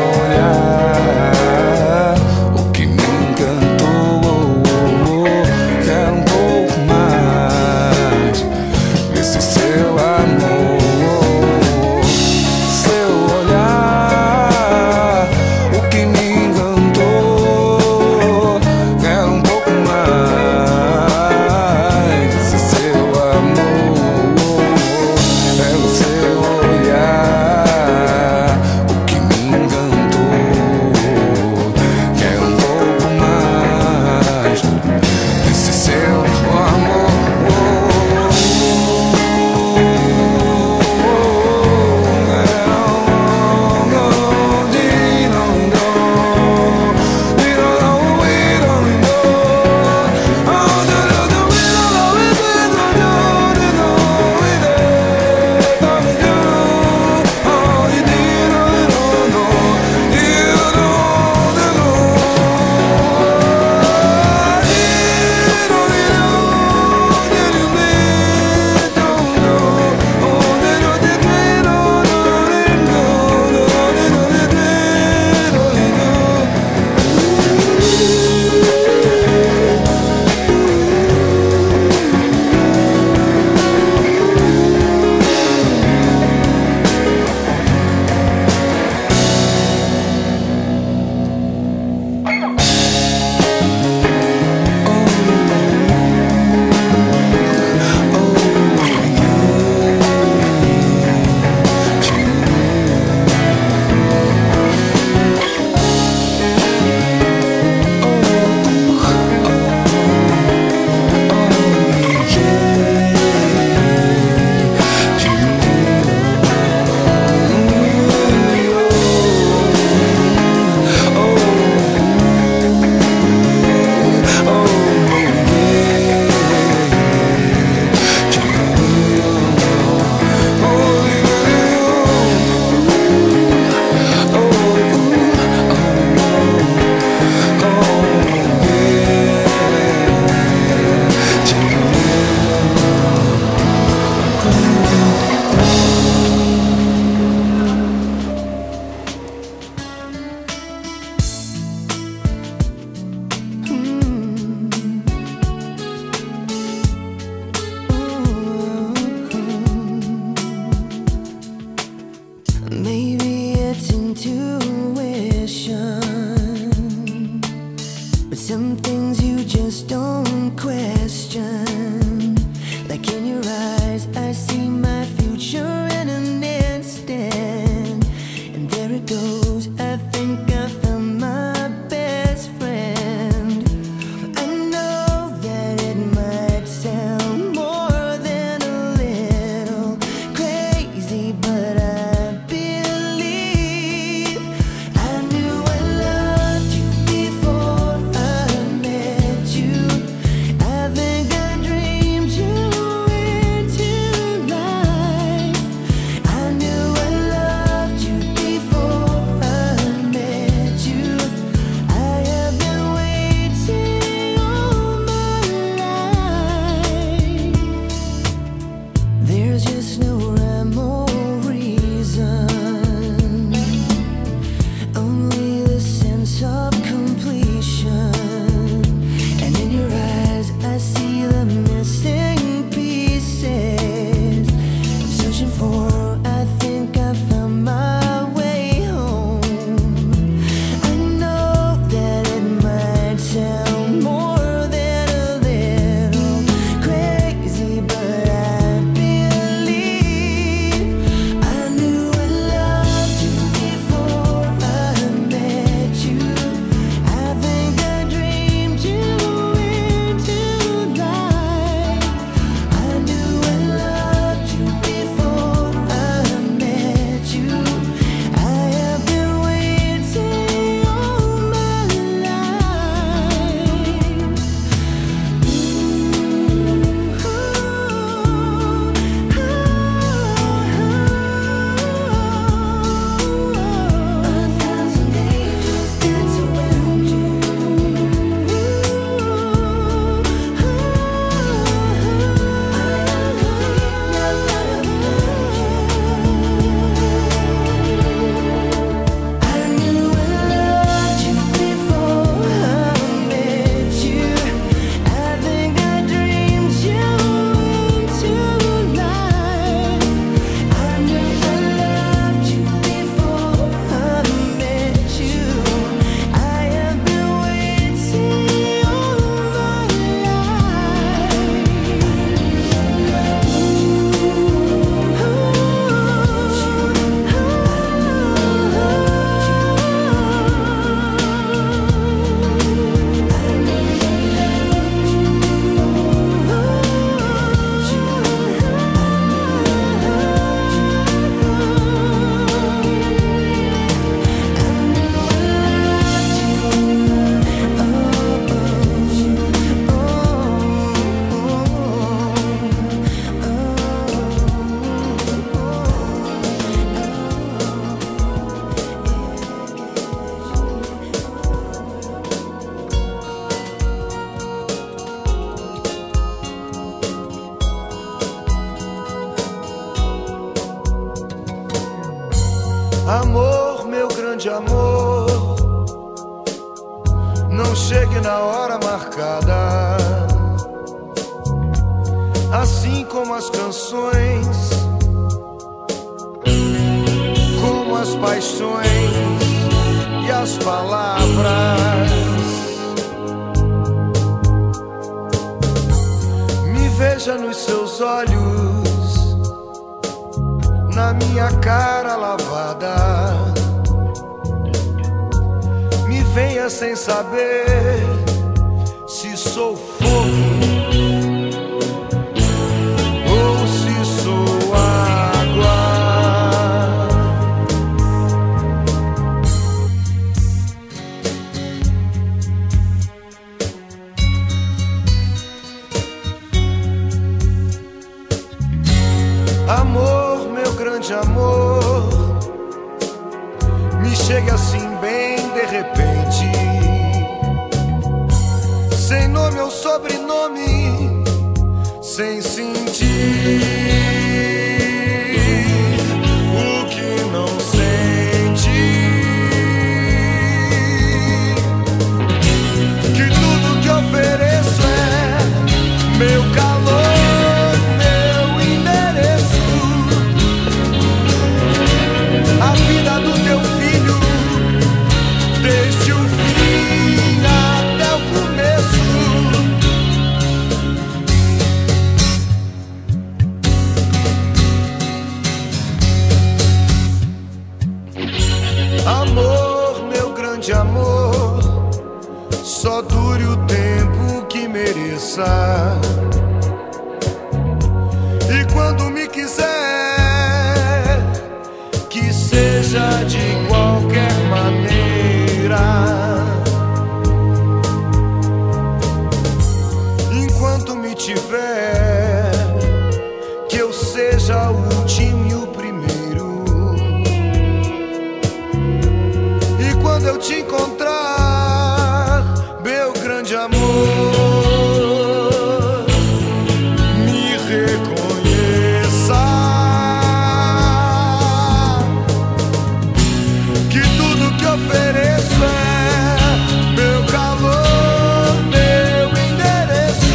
olhar o que me encantou. Quero um pouco mais desse seu amor. Seu olhar o que me encantou. Quero um pouco mais desse seu amor. É o seu olhar o que me encantou. Quero um pouco mais desse seu amor. Maybe it's intuition, but some things you just don't question. Like in your eyes, I see my future in an instant. And there it goes, I think I found my best friend. I know that it might sound more than a little crazy, but I I Amor, meu grande amor, não chegue na hora marcada. Assim como as canções, como as paixões e as palavras. Me veja nos seus olhos, na minha cara lavada. Me venha sem saber se sou fogo ou se sou água. Amor, meu grande amor, me chega assim bem de repente, sem nome ou sobrenome, sem sentir o que não sente. Que tudo que ofereço é meu calor, meu endereço, a vida do teu filho, desde o fim até o começo. Amor, meu grande amor, só dure o tempo que mereça. E quando me quiser, que seja de qualquer maneira. Enquanto me tiver, que eu seja o último e o primeiro. E quando eu te encontrar, meu grande amor, me reconheça. Que tudo que ofereço é meu calor, meu endereço,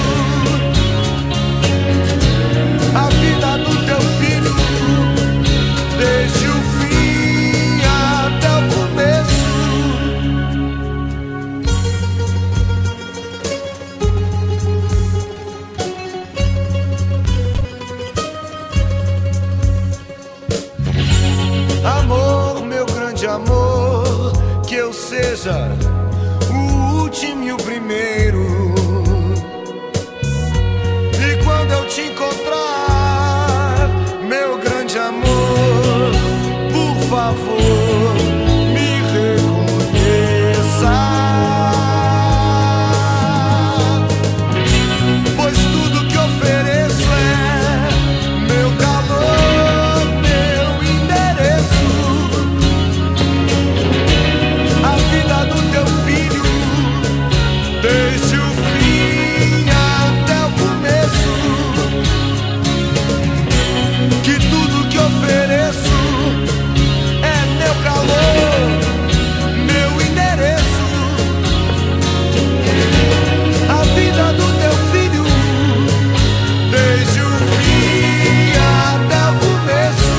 a vida do teu filho, desde o fim até o começo. Amor, meu grande amor, que eu seja o último e o primeiro. E quando eu te encontrar, meu grande amor, por favor, me reconheça. Pois tudo que ofereço é meu calor, meu endereço, a vida do teu filho, desde o fim até o começo. Que tudo que ofereço é meu calor, meu endereço, a vida do teu filho, desde o fim até o começo.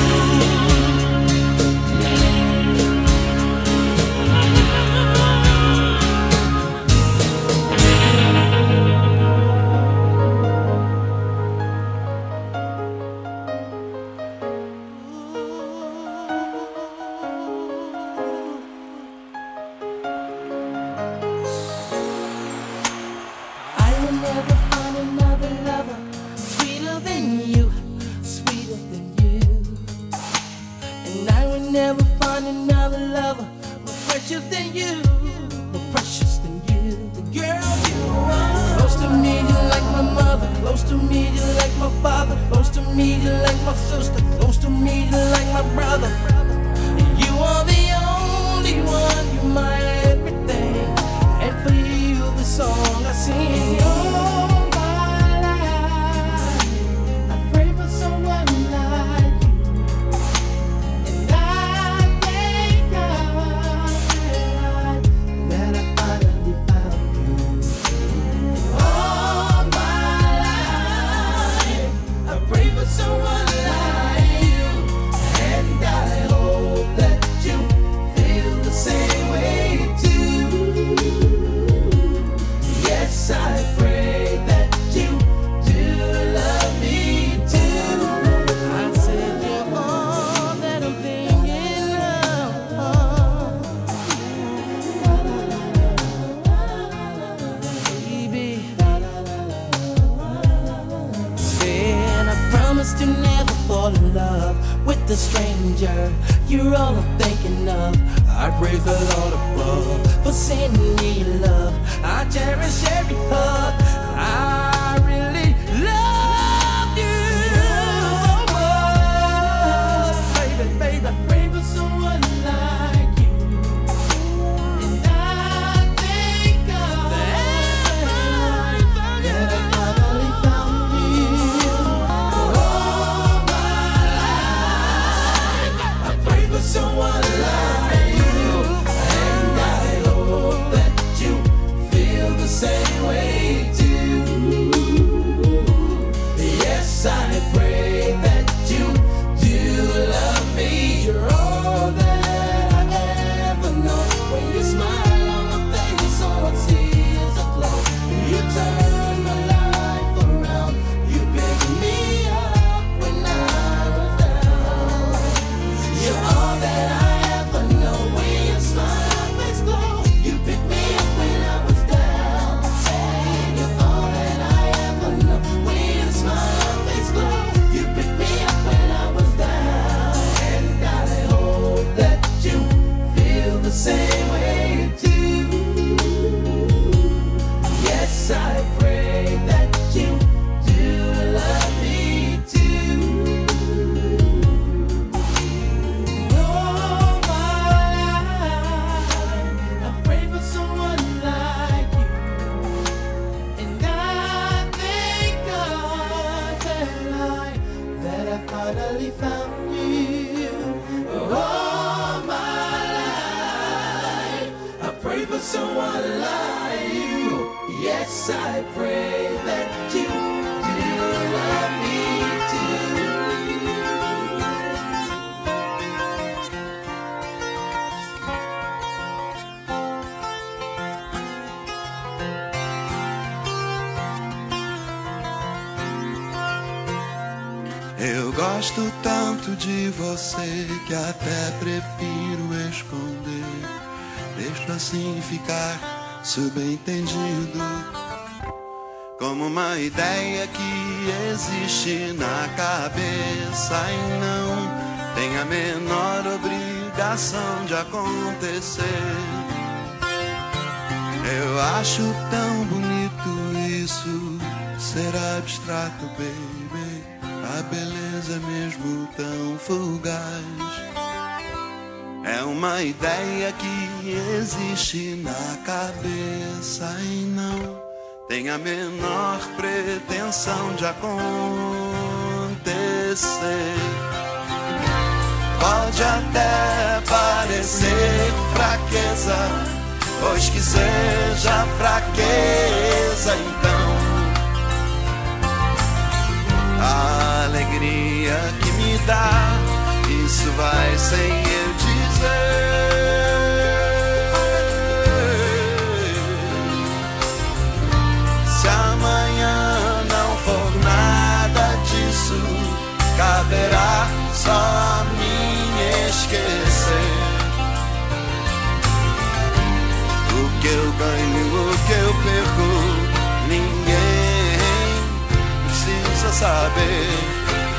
I will never find another lover sweeter than you, sweeter than you. And I will never find another lover more precious than you, more precious than you. The girl you are. Close to me, you like my mother. Close to me, you like my father. Close to me, you like my sister. Close to me, you like my brother. And you are the only one, you're my everything. And for you, the song I sing. All my life, I pray for someone like you. And I you're all I'm thinking of. I praise the Lord above for sending me love. I cherish every hug. I really love you so much. Baby, baby, I pray for someone like you. And I thank God that I finally found you. All my life I pray for someone like you. And I hope that you feel the same way too. Yes, I pray that you do love me. You're all that I ever know. When you smile on my face, all I see is a glow. You turn my life around. You pick me up when I was down. You're all that I ever know. When you smile, my face glow. You pick me up when I was down. Say you're all that I ever know. When you smile, my face glow. You pick me up when I was down. And I hope that you feel the same way too. Yes, I pray that you do love me too. All my life I pray for someone like you. And I thank God that I, that I finally found you. All my life I pray for someone like you. Yes, I pray that you do love me too. Eu gosto tanto de você que até prefiro esconder. Deixo assim ficar subentendido, como uma ideia que existe na cabeça e não tem a menor obrigação de acontecer. Eu acho tão bonito isso, ser abstrato, baby. A beleza é mesmo tão fugaz. É uma ideia que existe na cabeça e não tem a menor pretensão de acontecer. Pode até parecer fraqueza, pois que seja fraqueza, então a alegria que me dá, isso vai sem eu dizer. Se amanhã não for nada disso, caberá só a mim esquecer. O que eu ganho, o que eu perco, ninguém precisa saber.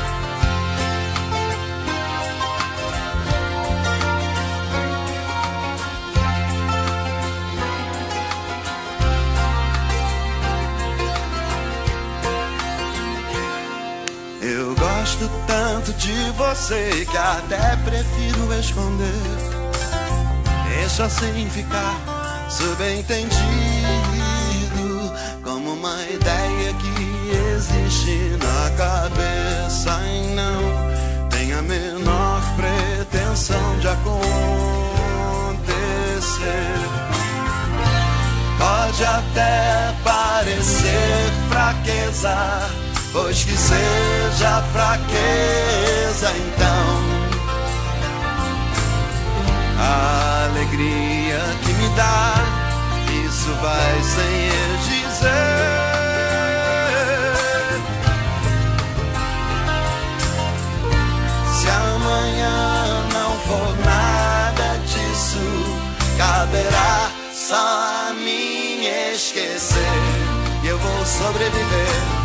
Eu gosto tanto de você que até prefiro esconder. Deixa assim ficar subentendido, como uma ideia que existe na cabeça e não tem a menor pretensão de acontecer. Pode até parecer fraqueza, pois que seja fraqueza, então a alegria que me dá, isso vai sem eu dizer. Se amanhã não for nada disso, caberá só a mim esquecer. E eu vou sobreviver.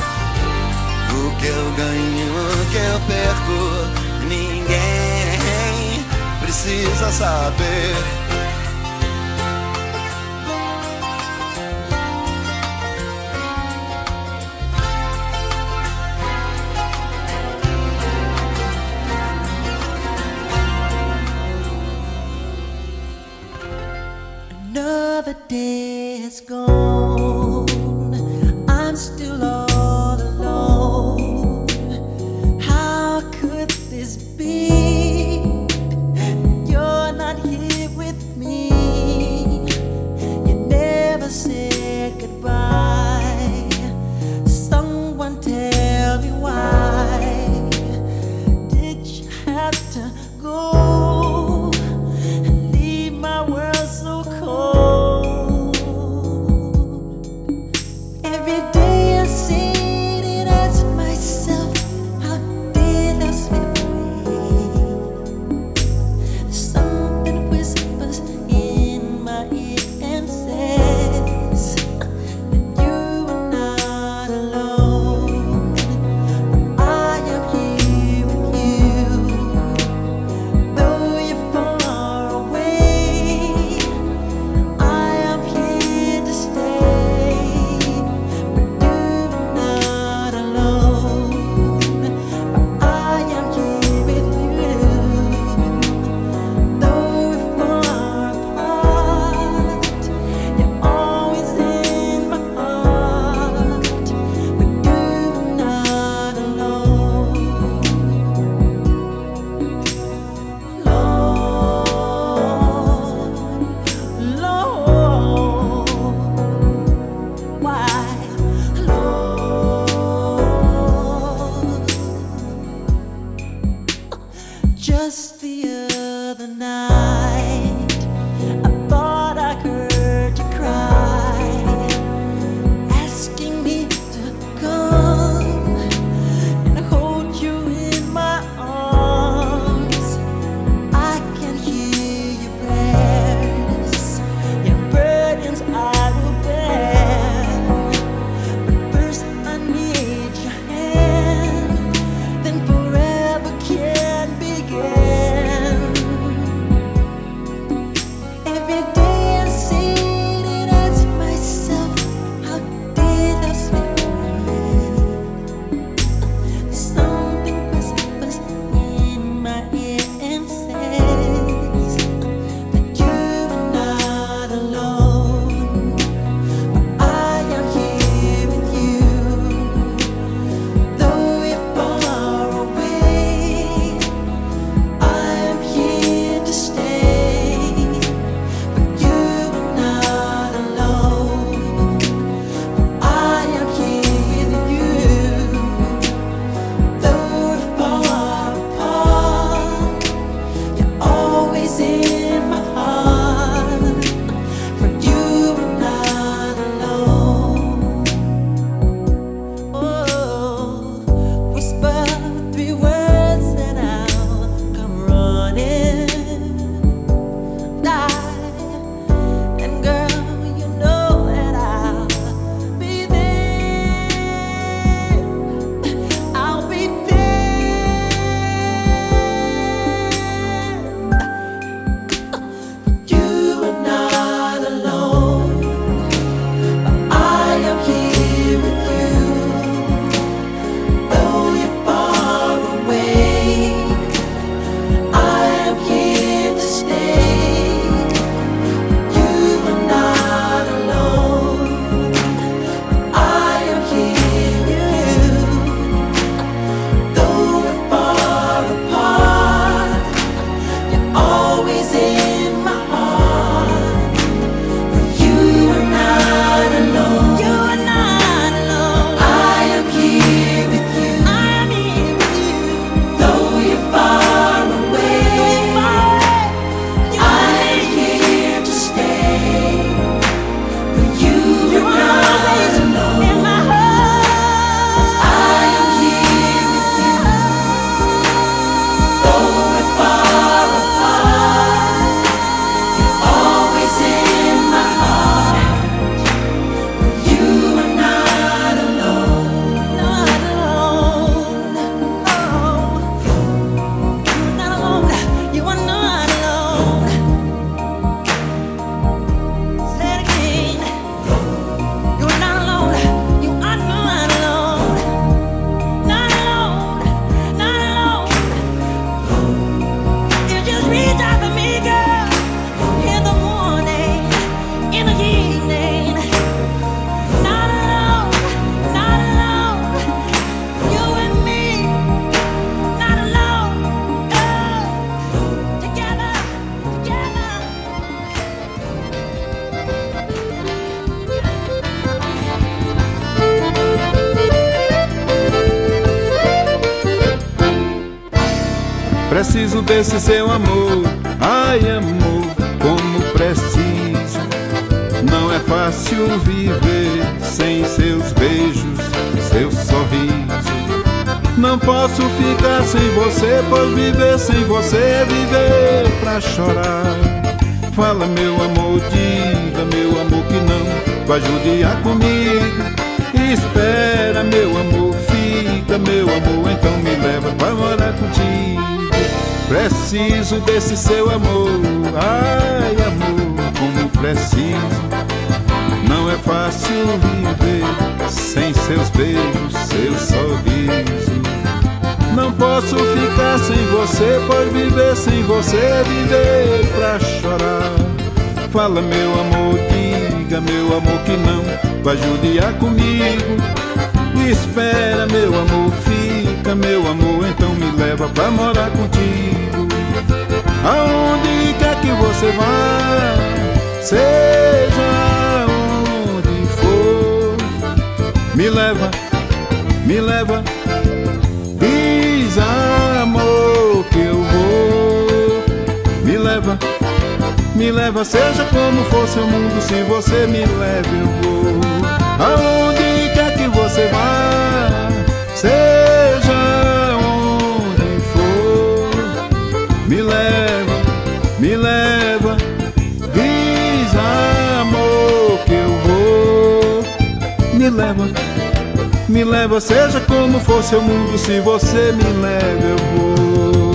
O que eu ganho, o que eu perco, ninguém precisa saber. Another day is gone. I'm still all alone. How could this be? You're not here with me. You never said goodbye. Someone tell me why did you have to go and leave my world so cold? Every day I sit and ask myself, how did I slip away? Something whispers in my ear and says that you are not alone. I am here with you, though you're far away. I am here to stay, but you're not alone. I am here with you, though we're far apart. You're always in my heart, but you're not alone. Lord, Lord, why, Lord? Just the other night, I thought I heard you cry, asking me to come and hold you in my arms. I can hear your prayers, your burdens I will bear. But first I need your hand, then forever can begin. preciso desse seu amor. Ai, amor, como preciso. Não é fácil viver sem seus beijos, seu sorriso. Não posso ficar sem você, pois viver sem você é viver pra chorar. Fala, meu amor, diga, meu amor, que não vai judiar comigo. Espera, meu amor, fica, meu amor, então me leva pra morar contigo. Preciso desse seu amor, ai, amor, como preciso. Não é fácil viver sem seus beijos, seu sorriso. Não posso ficar sem você, pois viver sem você é viver pra chorar. Fala, meu amor, diga, meu amor, que não vai judiar comigo. Espera, meu amor, fica, meu amor, então me leva pra morar contigo. Aonde quer que você vá, seja onde for, me leva, me leva. Diz, amor, que eu vou. Me leva, me leva, seja como for seu mundo. Se você me leva, eu vou. Aonde quer que você vá, seja onde for, me leva, me leva. Diz, amor, que eu vou. Me leva, me leva, seja como for seu mundo. Se você me leva, eu vou.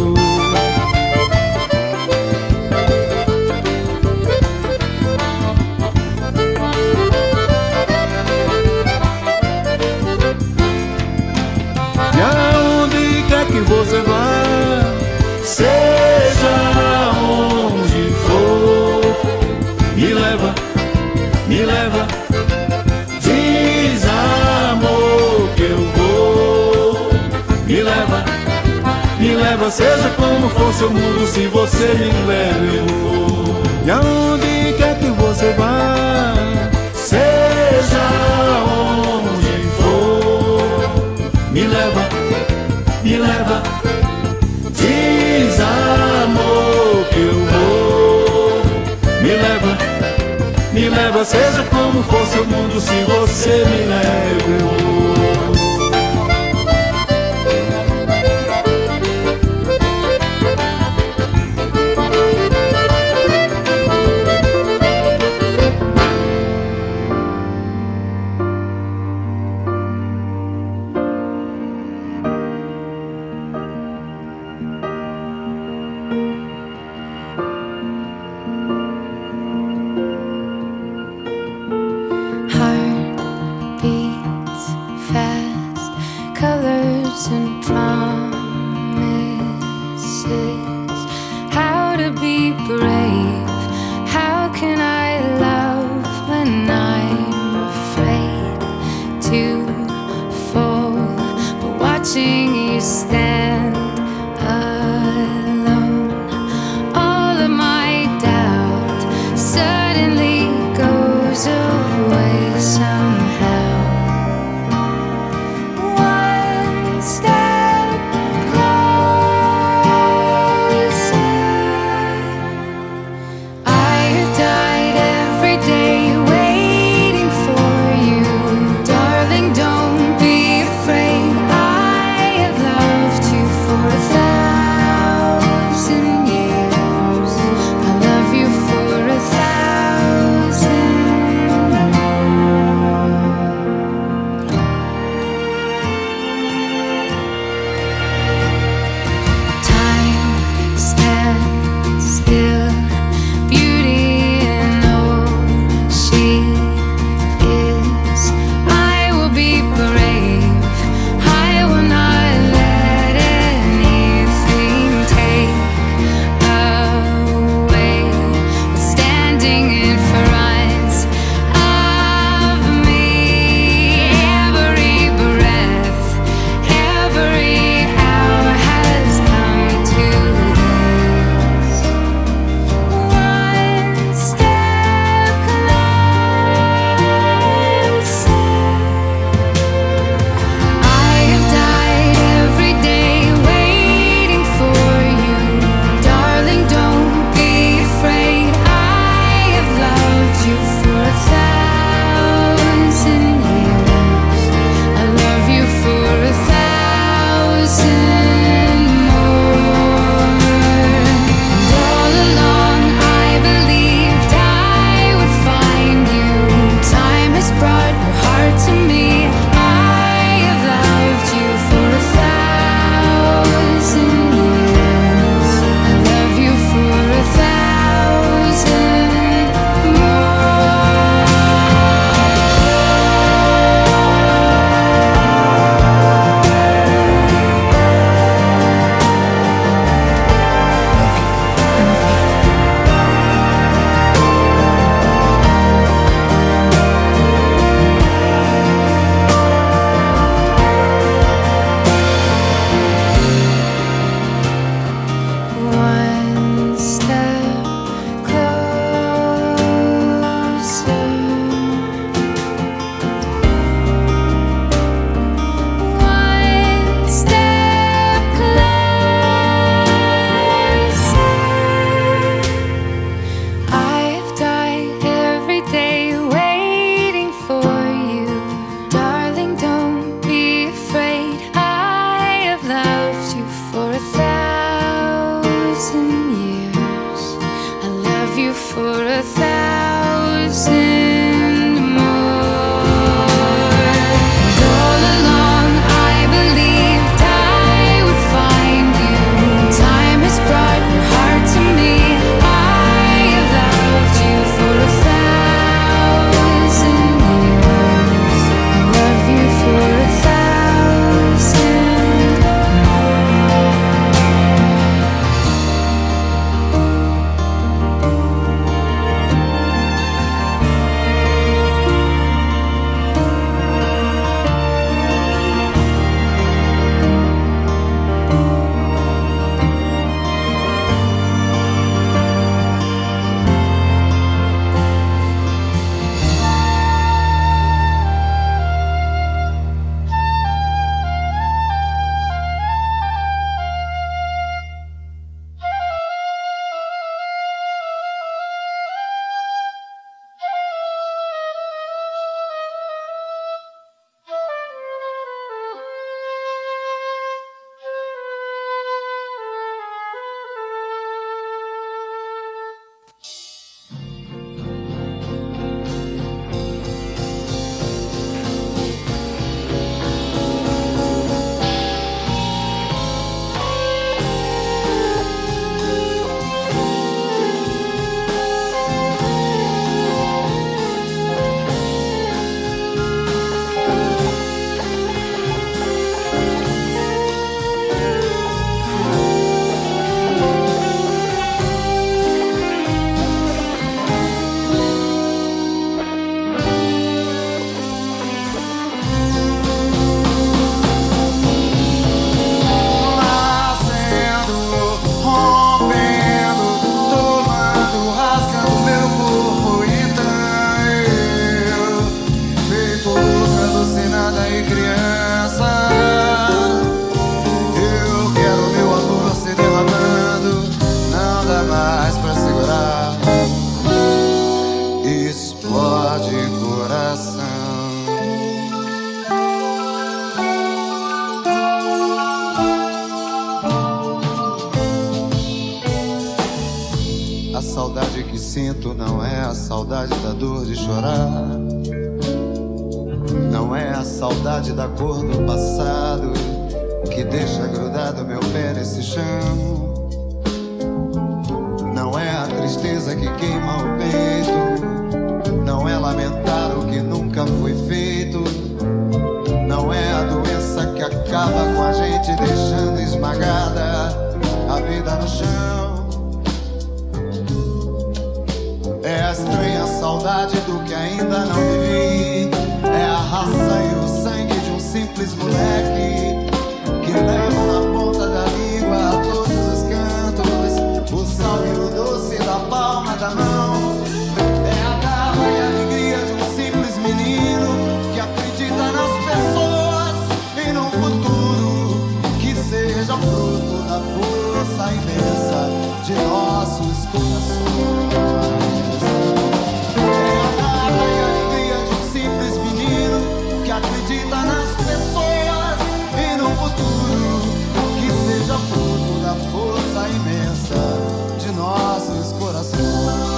E aonde quer que você vá, seja onde for, me leva, me leva. Diz, amor, que eu vou. Me leva, me leva, seja como for seu mundo. Se você me leva, eu vou. E aonde quer que você vá, seja onde for, me leva, me leva. Diz, amor, que eu vou. Me leva, me leva, seja como for seu mundo. Se você me leva, eu vou. Heart beats fast. for a thousand more. And all along I believed I would find you. Time has brought your heart to me. I have loved you for a thousand years. I love you for a thousand more. A saudade que sinto não é a saudade da dor de chorar. Não é a saudade da cor do passado que deixa grudado meu pé nesse chão. Não é a tristeza que queima o peito. Não é lamentar o que nunca foi feito. Não é a doença que acaba com a gente deixando esmagada a vida no chão. É a estranha saudade do que ainda não vivi. É a raça e o sangue de um simples moleque que leva na ponta da língua a todos os cantos o sal e o doce da palma da mão. É a garra e a alegria de um simples menino que acredita nas pessoas e num futuro que seja fruto da força imensa de nossos corações. Acredita nas pessoas e no futuro que seja fruto da força imensa de nossos corações.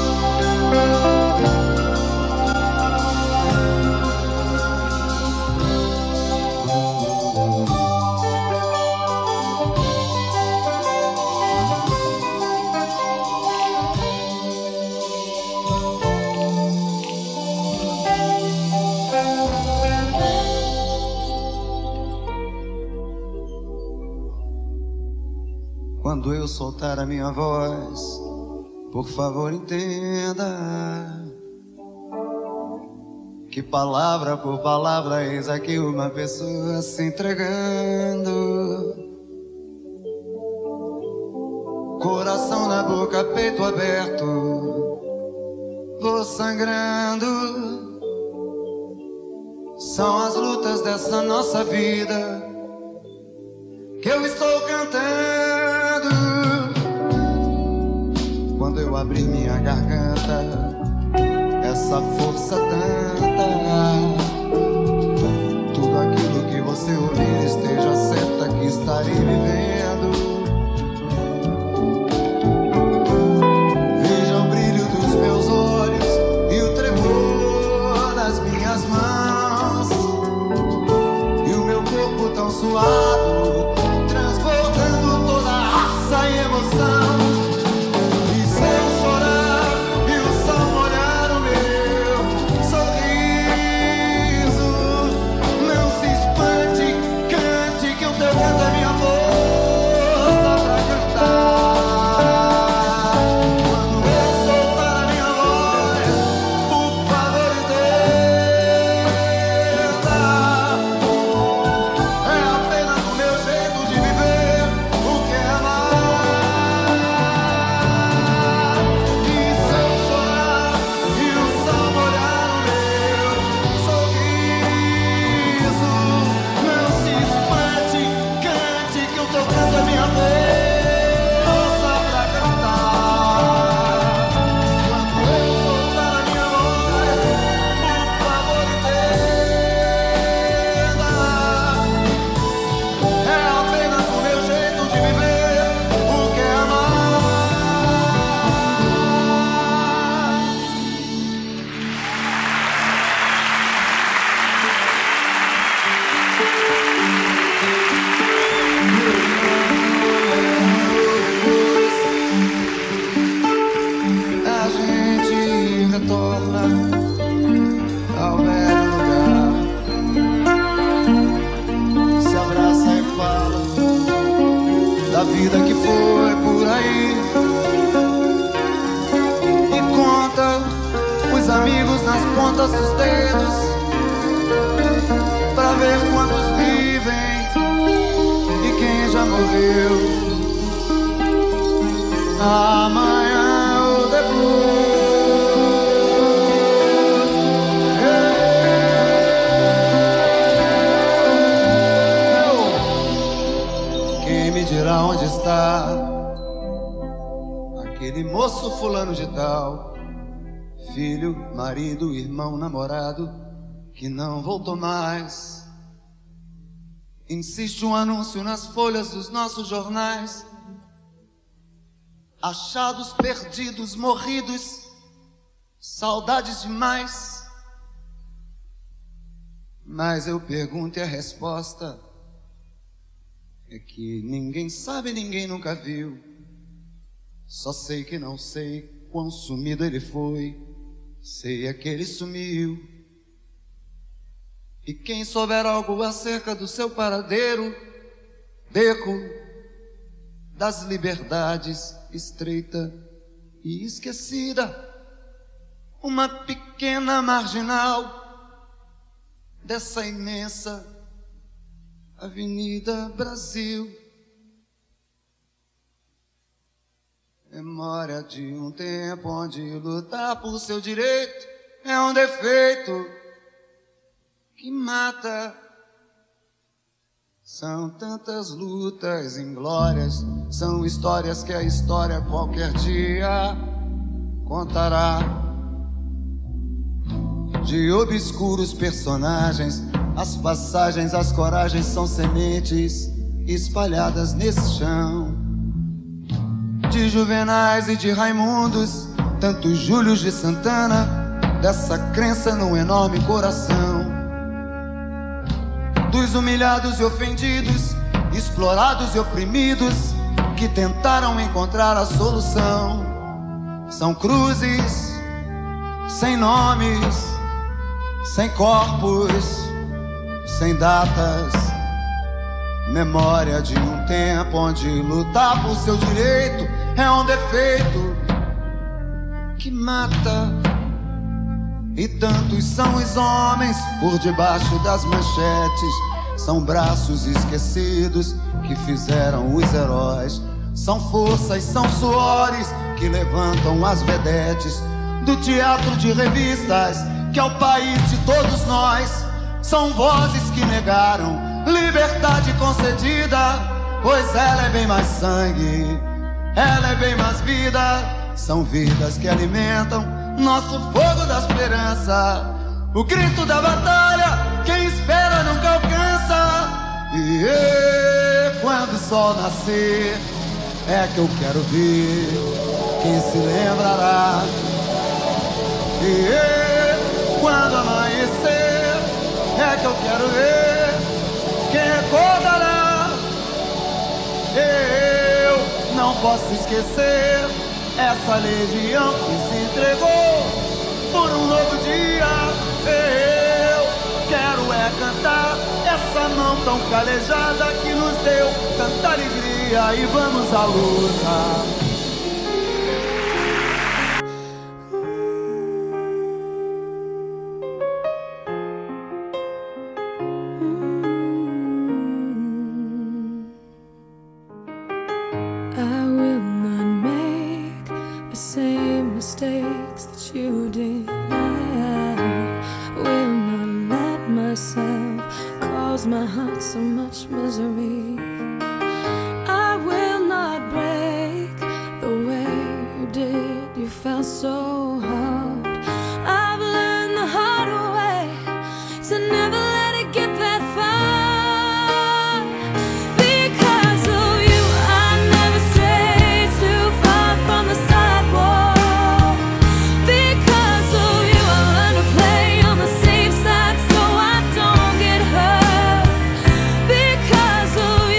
Quando eu soltar a minha voz, por favor entenda que palavra por palavra eis aqui uma pessoa se entregando. Coração na boca, peito aberto, vou sangrando. São as lutas dessa nossa vida que eu estou cantando. Quando eu abrir minha garganta, essa força tanta, tudo aquilo que você ouvir esteja certa que estarei vivendo. Veja o brilho dos retorna ao velho lugar, se abraça e fala da vida que foi por aí, e conta os amigos nas pontas dos dedos, pra ver quantos vivem e quem já morreu. Amanhã ou depois, eu, quem me dirá onde está aquele moço fulano de tal, filho, marido, irmão, namorado, que não voltou mais. Insiste um anúncio nas folhas dos nossos jornais: achados, perdidos, morridos, saudades demais. Mas eu pergunto e a resposta é que ninguém sabe, ninguém nunca viu. Só sei que não sei quão sumido ele foi, sei é que ele sumiu. E quem souber algo acerca do seu paradeiro, beco das liberdades, estreita e esquecida, uma pequena marginal dessa imensa Avenida Brasil. Memória de um tempo onde lutar por seu direito é um defeito que mata. São tantas lutas inglórias, são histórias que a história qualquer dia contará. De obscuros personagens, as passagens, as coragens são sementes espalhadas nesse chão. De Juvenais e de Raimundos, tantos Júlios de Santana, dessa crença num enorme coração. Dos humilhados e ofendidos, explorados e oprimidos, que tentaram encontrar a solução. São cruzes, sem nomes, sem corpos, sem datas. Memória de um tempo onde lutar por seu direito é um defeito que mata. E tantos são os homens por debaixo das manchetes, são braços esquecidos que fizeram os heróis. São forças, são suores que levantam as vedetes do teatro de revistas, que é o país de todos nós. São vozes que negaram liberdade concedida, pois ela é bem mais sangue, ela é bem mais vida. São vidas que alimentam nosso fogo da esperança, o grito da batalha, quem espera nunca alcança. E eu, quando o sol nascer, é que eu quero ver quem se lembrará. E eu, quando amanhecer, é que eu quero ver quem recordará. Eu não posso esquecer essa legião que se entregou por um novo dia. Eu quero é cantar essa mão tão calejada que nos deu tanta alegria, e vamos à luta. Mistakes that you did, I will not let myself cause my heart so much misery. I will not break the way you did, you felt so hard. I've learned the hard way to never let it get that far. Because of you, I never strayed too far from the sidewalk. Because of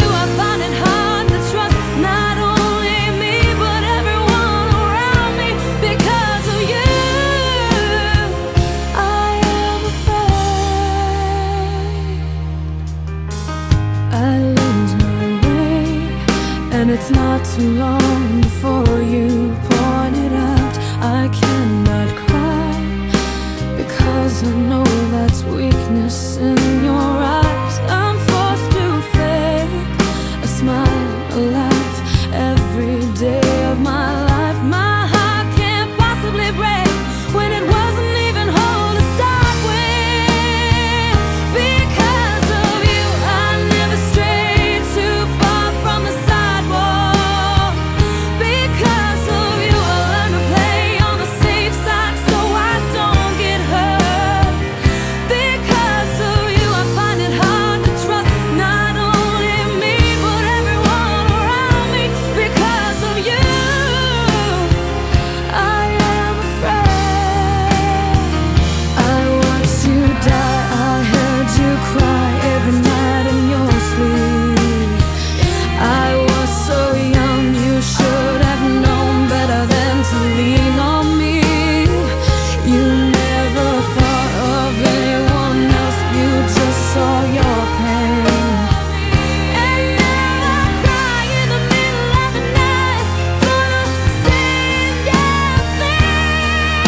It's not too long before you pointed out I cannot cry, because I know that's weakness in your eyes. I'm forced to fake a smile, a laugh every day of my life. My heart can't possibly break when it wasn't even whole to start with. Because of you I never strayed too far from the sidewalk. Because of you I learned to play on the safe side so I don't get hurt. Because of you I find it hard to trust not only me but everyone around me. Because of you I am afraid. I watched you die, I heard you cry every night in your sleep. I was so young, you should have known better than to lean on me. You never thought of anyone else, you just saw your pain. And now I cry in the middle of the night for the same damn thing.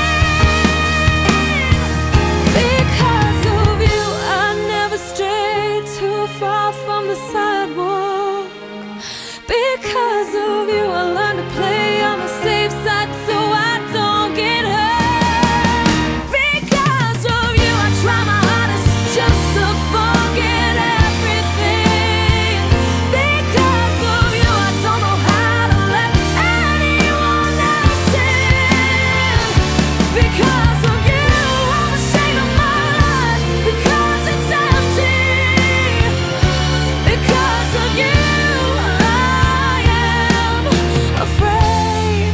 Because of you I never strayed too far from the sidewalk. Because of you I learned to play on the safe side so I don't get hurt. Because of you I try my hardest just to forget everything. Because of you I don't know how to let anyone else in. Because of you I'm ashamed of my life, because it's empty. Because of you I am afraid.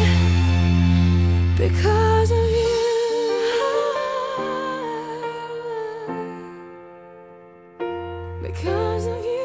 Because of you. Because of you.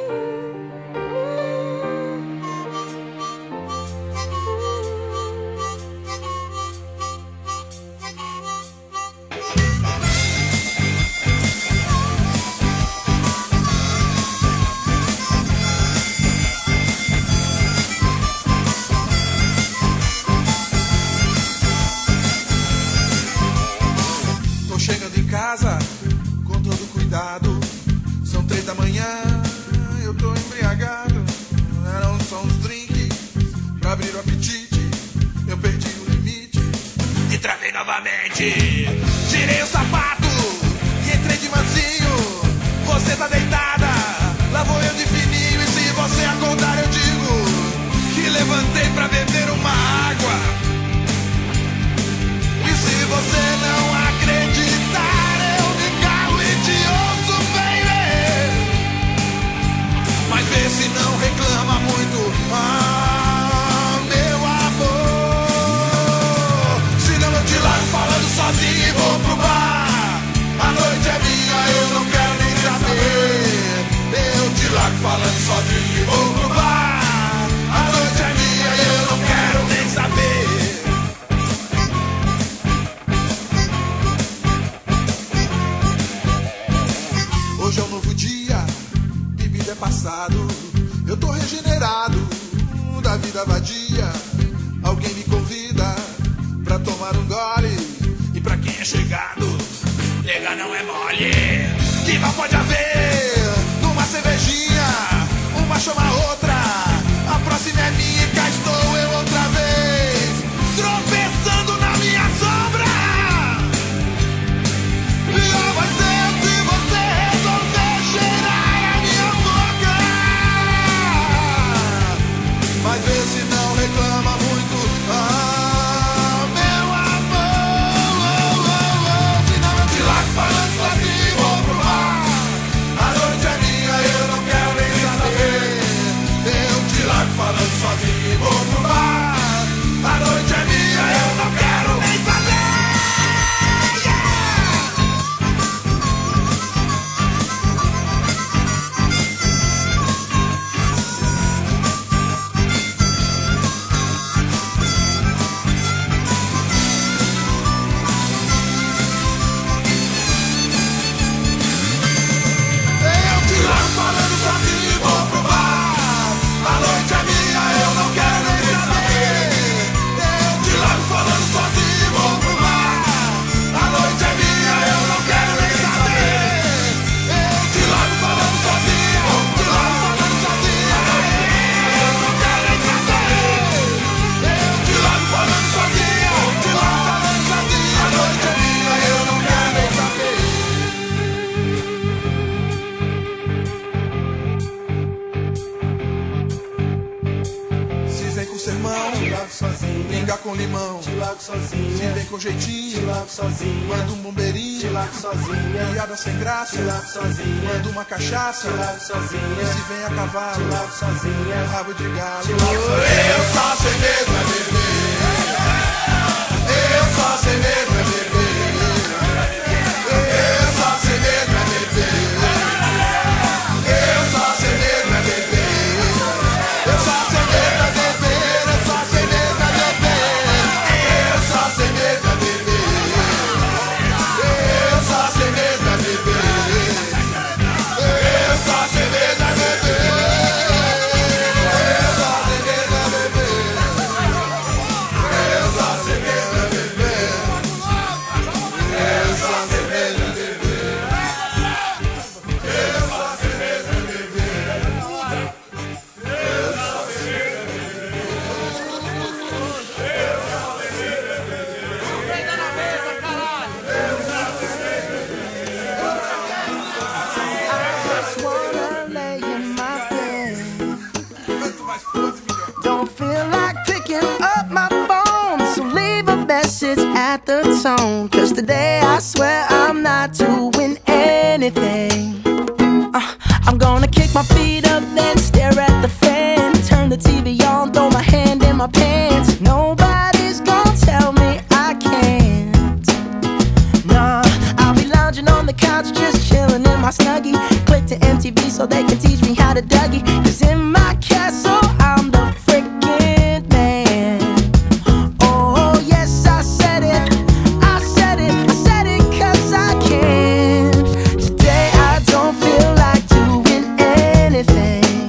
Tô chegando em casa com todo cuidado. São três da manhã, eu tô embriagado. Eram só uns drinks pra abrir o apetite. Eu perdi o limite e travei novamente. Tirei o sapato e entrei de mansinho. Você tá deitada, lá vou eu de fininho. E se você acordar eu digo que levantei pra beber uma água. E se você não acreditar, eu me calo e te ouço, baby. Mas vê se não reclama muito, ah, meu amor. Senão eu te largo falando sozinho e vou pro bar. A noite é minha, eu não quero nem saber. Eu te largo falando sozinho e vou pro bar. A noite é minha e eu não quero nem saber. Hoje é um novo dia, bebida é passado. Eu tô regenerado da vida vadia. Alguém me convida pra tomar um gole. E pra quem é chegado, nega não é mole. Que mal pode haver numa cervejinha? Uma chama a outra, a próxima é minha e cá estou eu outra vez, tropeçando na minha sombra. Pior vai ser se você resolver cheirar a minha boca. Mas vê se não reclama muito, ah, meu amor. Oh, oh, oh. Senão eu te largo falando sozinho e vou pro mar. A noite é minha, eu não quero nem saber. Eu te largo falando sozinho e vou largo sozinha. Se vem com jeitinho, te largo sozinha. manda um bombeirinho, te largo sozinha. piada sem graça, te largo sozinha. manda uma cachaça, te largo sozinha. e se vem a cavalo, te largo sozinha. rabo de galo. Te largo sozinha. Eu só sei mesmo é beber. Eu só sei mesmo é beber. Eu só sei mesmo é beber. Eu só sei mesmo é beber. Eu só sei mesmo é beber. Eu só sei mesmo é beber. Eu só sei mesmo é beber. Eu só sei mesmo é beber. Eu só sei mesmo é beber. Eu só sei mesmo é beber. Eu só sei mesmo é beber. Eu só sei mesmo é beber. Eu só sei mesmo é beber. Eu só sei Just wanna lay in my bed. Don't feel like picking up my phone, so leave a message at the tone. Cause today I swear I'm not doing anything. Uh, I'm gonna kick my feet up, then stare at the fan. Turn the T V on, throw my hand in my pants. Nobody's gonna tell me I can't. Nah, I'll be lounging on the couch, just chilling in my Snuggie. Click to M T V so they can teach me how to Dougie. Cause in my castle, I'm the freaking man. Oh, yes, I said it. I said it. I said it cause I can. Today I don't feel like doing anything.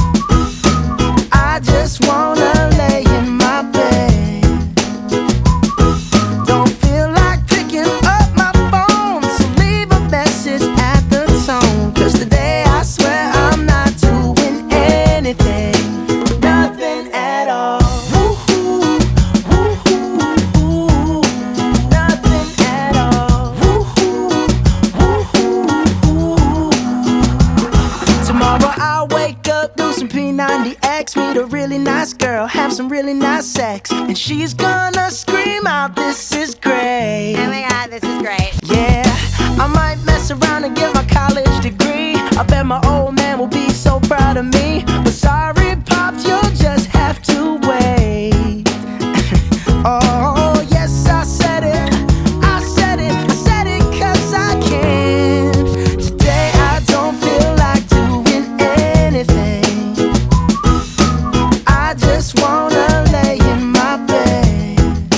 I just wanna lay in my bed. Don't feel like picking up my phone, so leave a message at the tone. Cause today I swear I'm not doing anything. Nothing at all. Woo-hoo, woo-hoo, nothing at all. Woo-hoo, woo-hoo. Tomorrow I'll wake up, do some P ninety X, meet a really nice girl, have some really nice sex, and she's gonna scream out, "This is great." Oh my god, this is great. Yeah, I might mess around and get my college degree. I bet my old man will be so proud of me. But sorry, Pops, you'll just have to wait. Oh, yes, I said it. I said it. I said it cause I can. Today I don't feel like doing anything. I just wanna lay in my bed.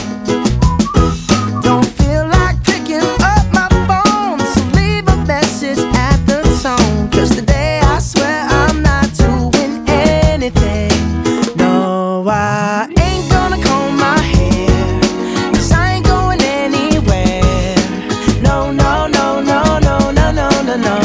Don't feel like picking up my phone, so leave a message at the tone. Cause today I swear I'm not doing anything. No, I ain't gonna comb my hair, cause I ain't going anywhere. No, no, no, no, no, no, no, no, no.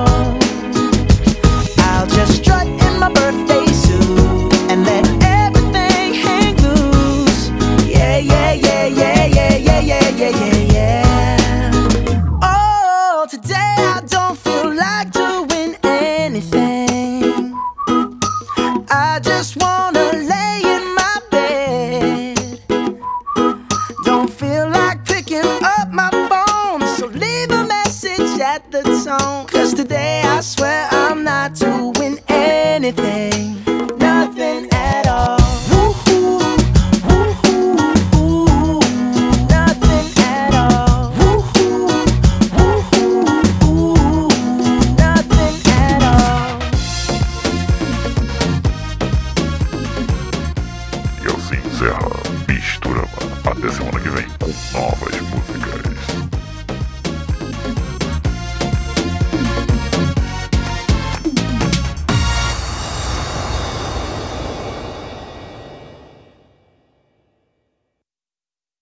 I'll just strut in my birthday suit and let everything hang loose. Yeah, yeah, yeah, yeah, yeah, yeah, yeah, yeah, yeah, yeah. Oh, today I don't feel like doing anything. I just wanna lay in my bed. Don't feel like picking up my phone, so leave a message at the tone. Cause today I swear I'm not doing anything.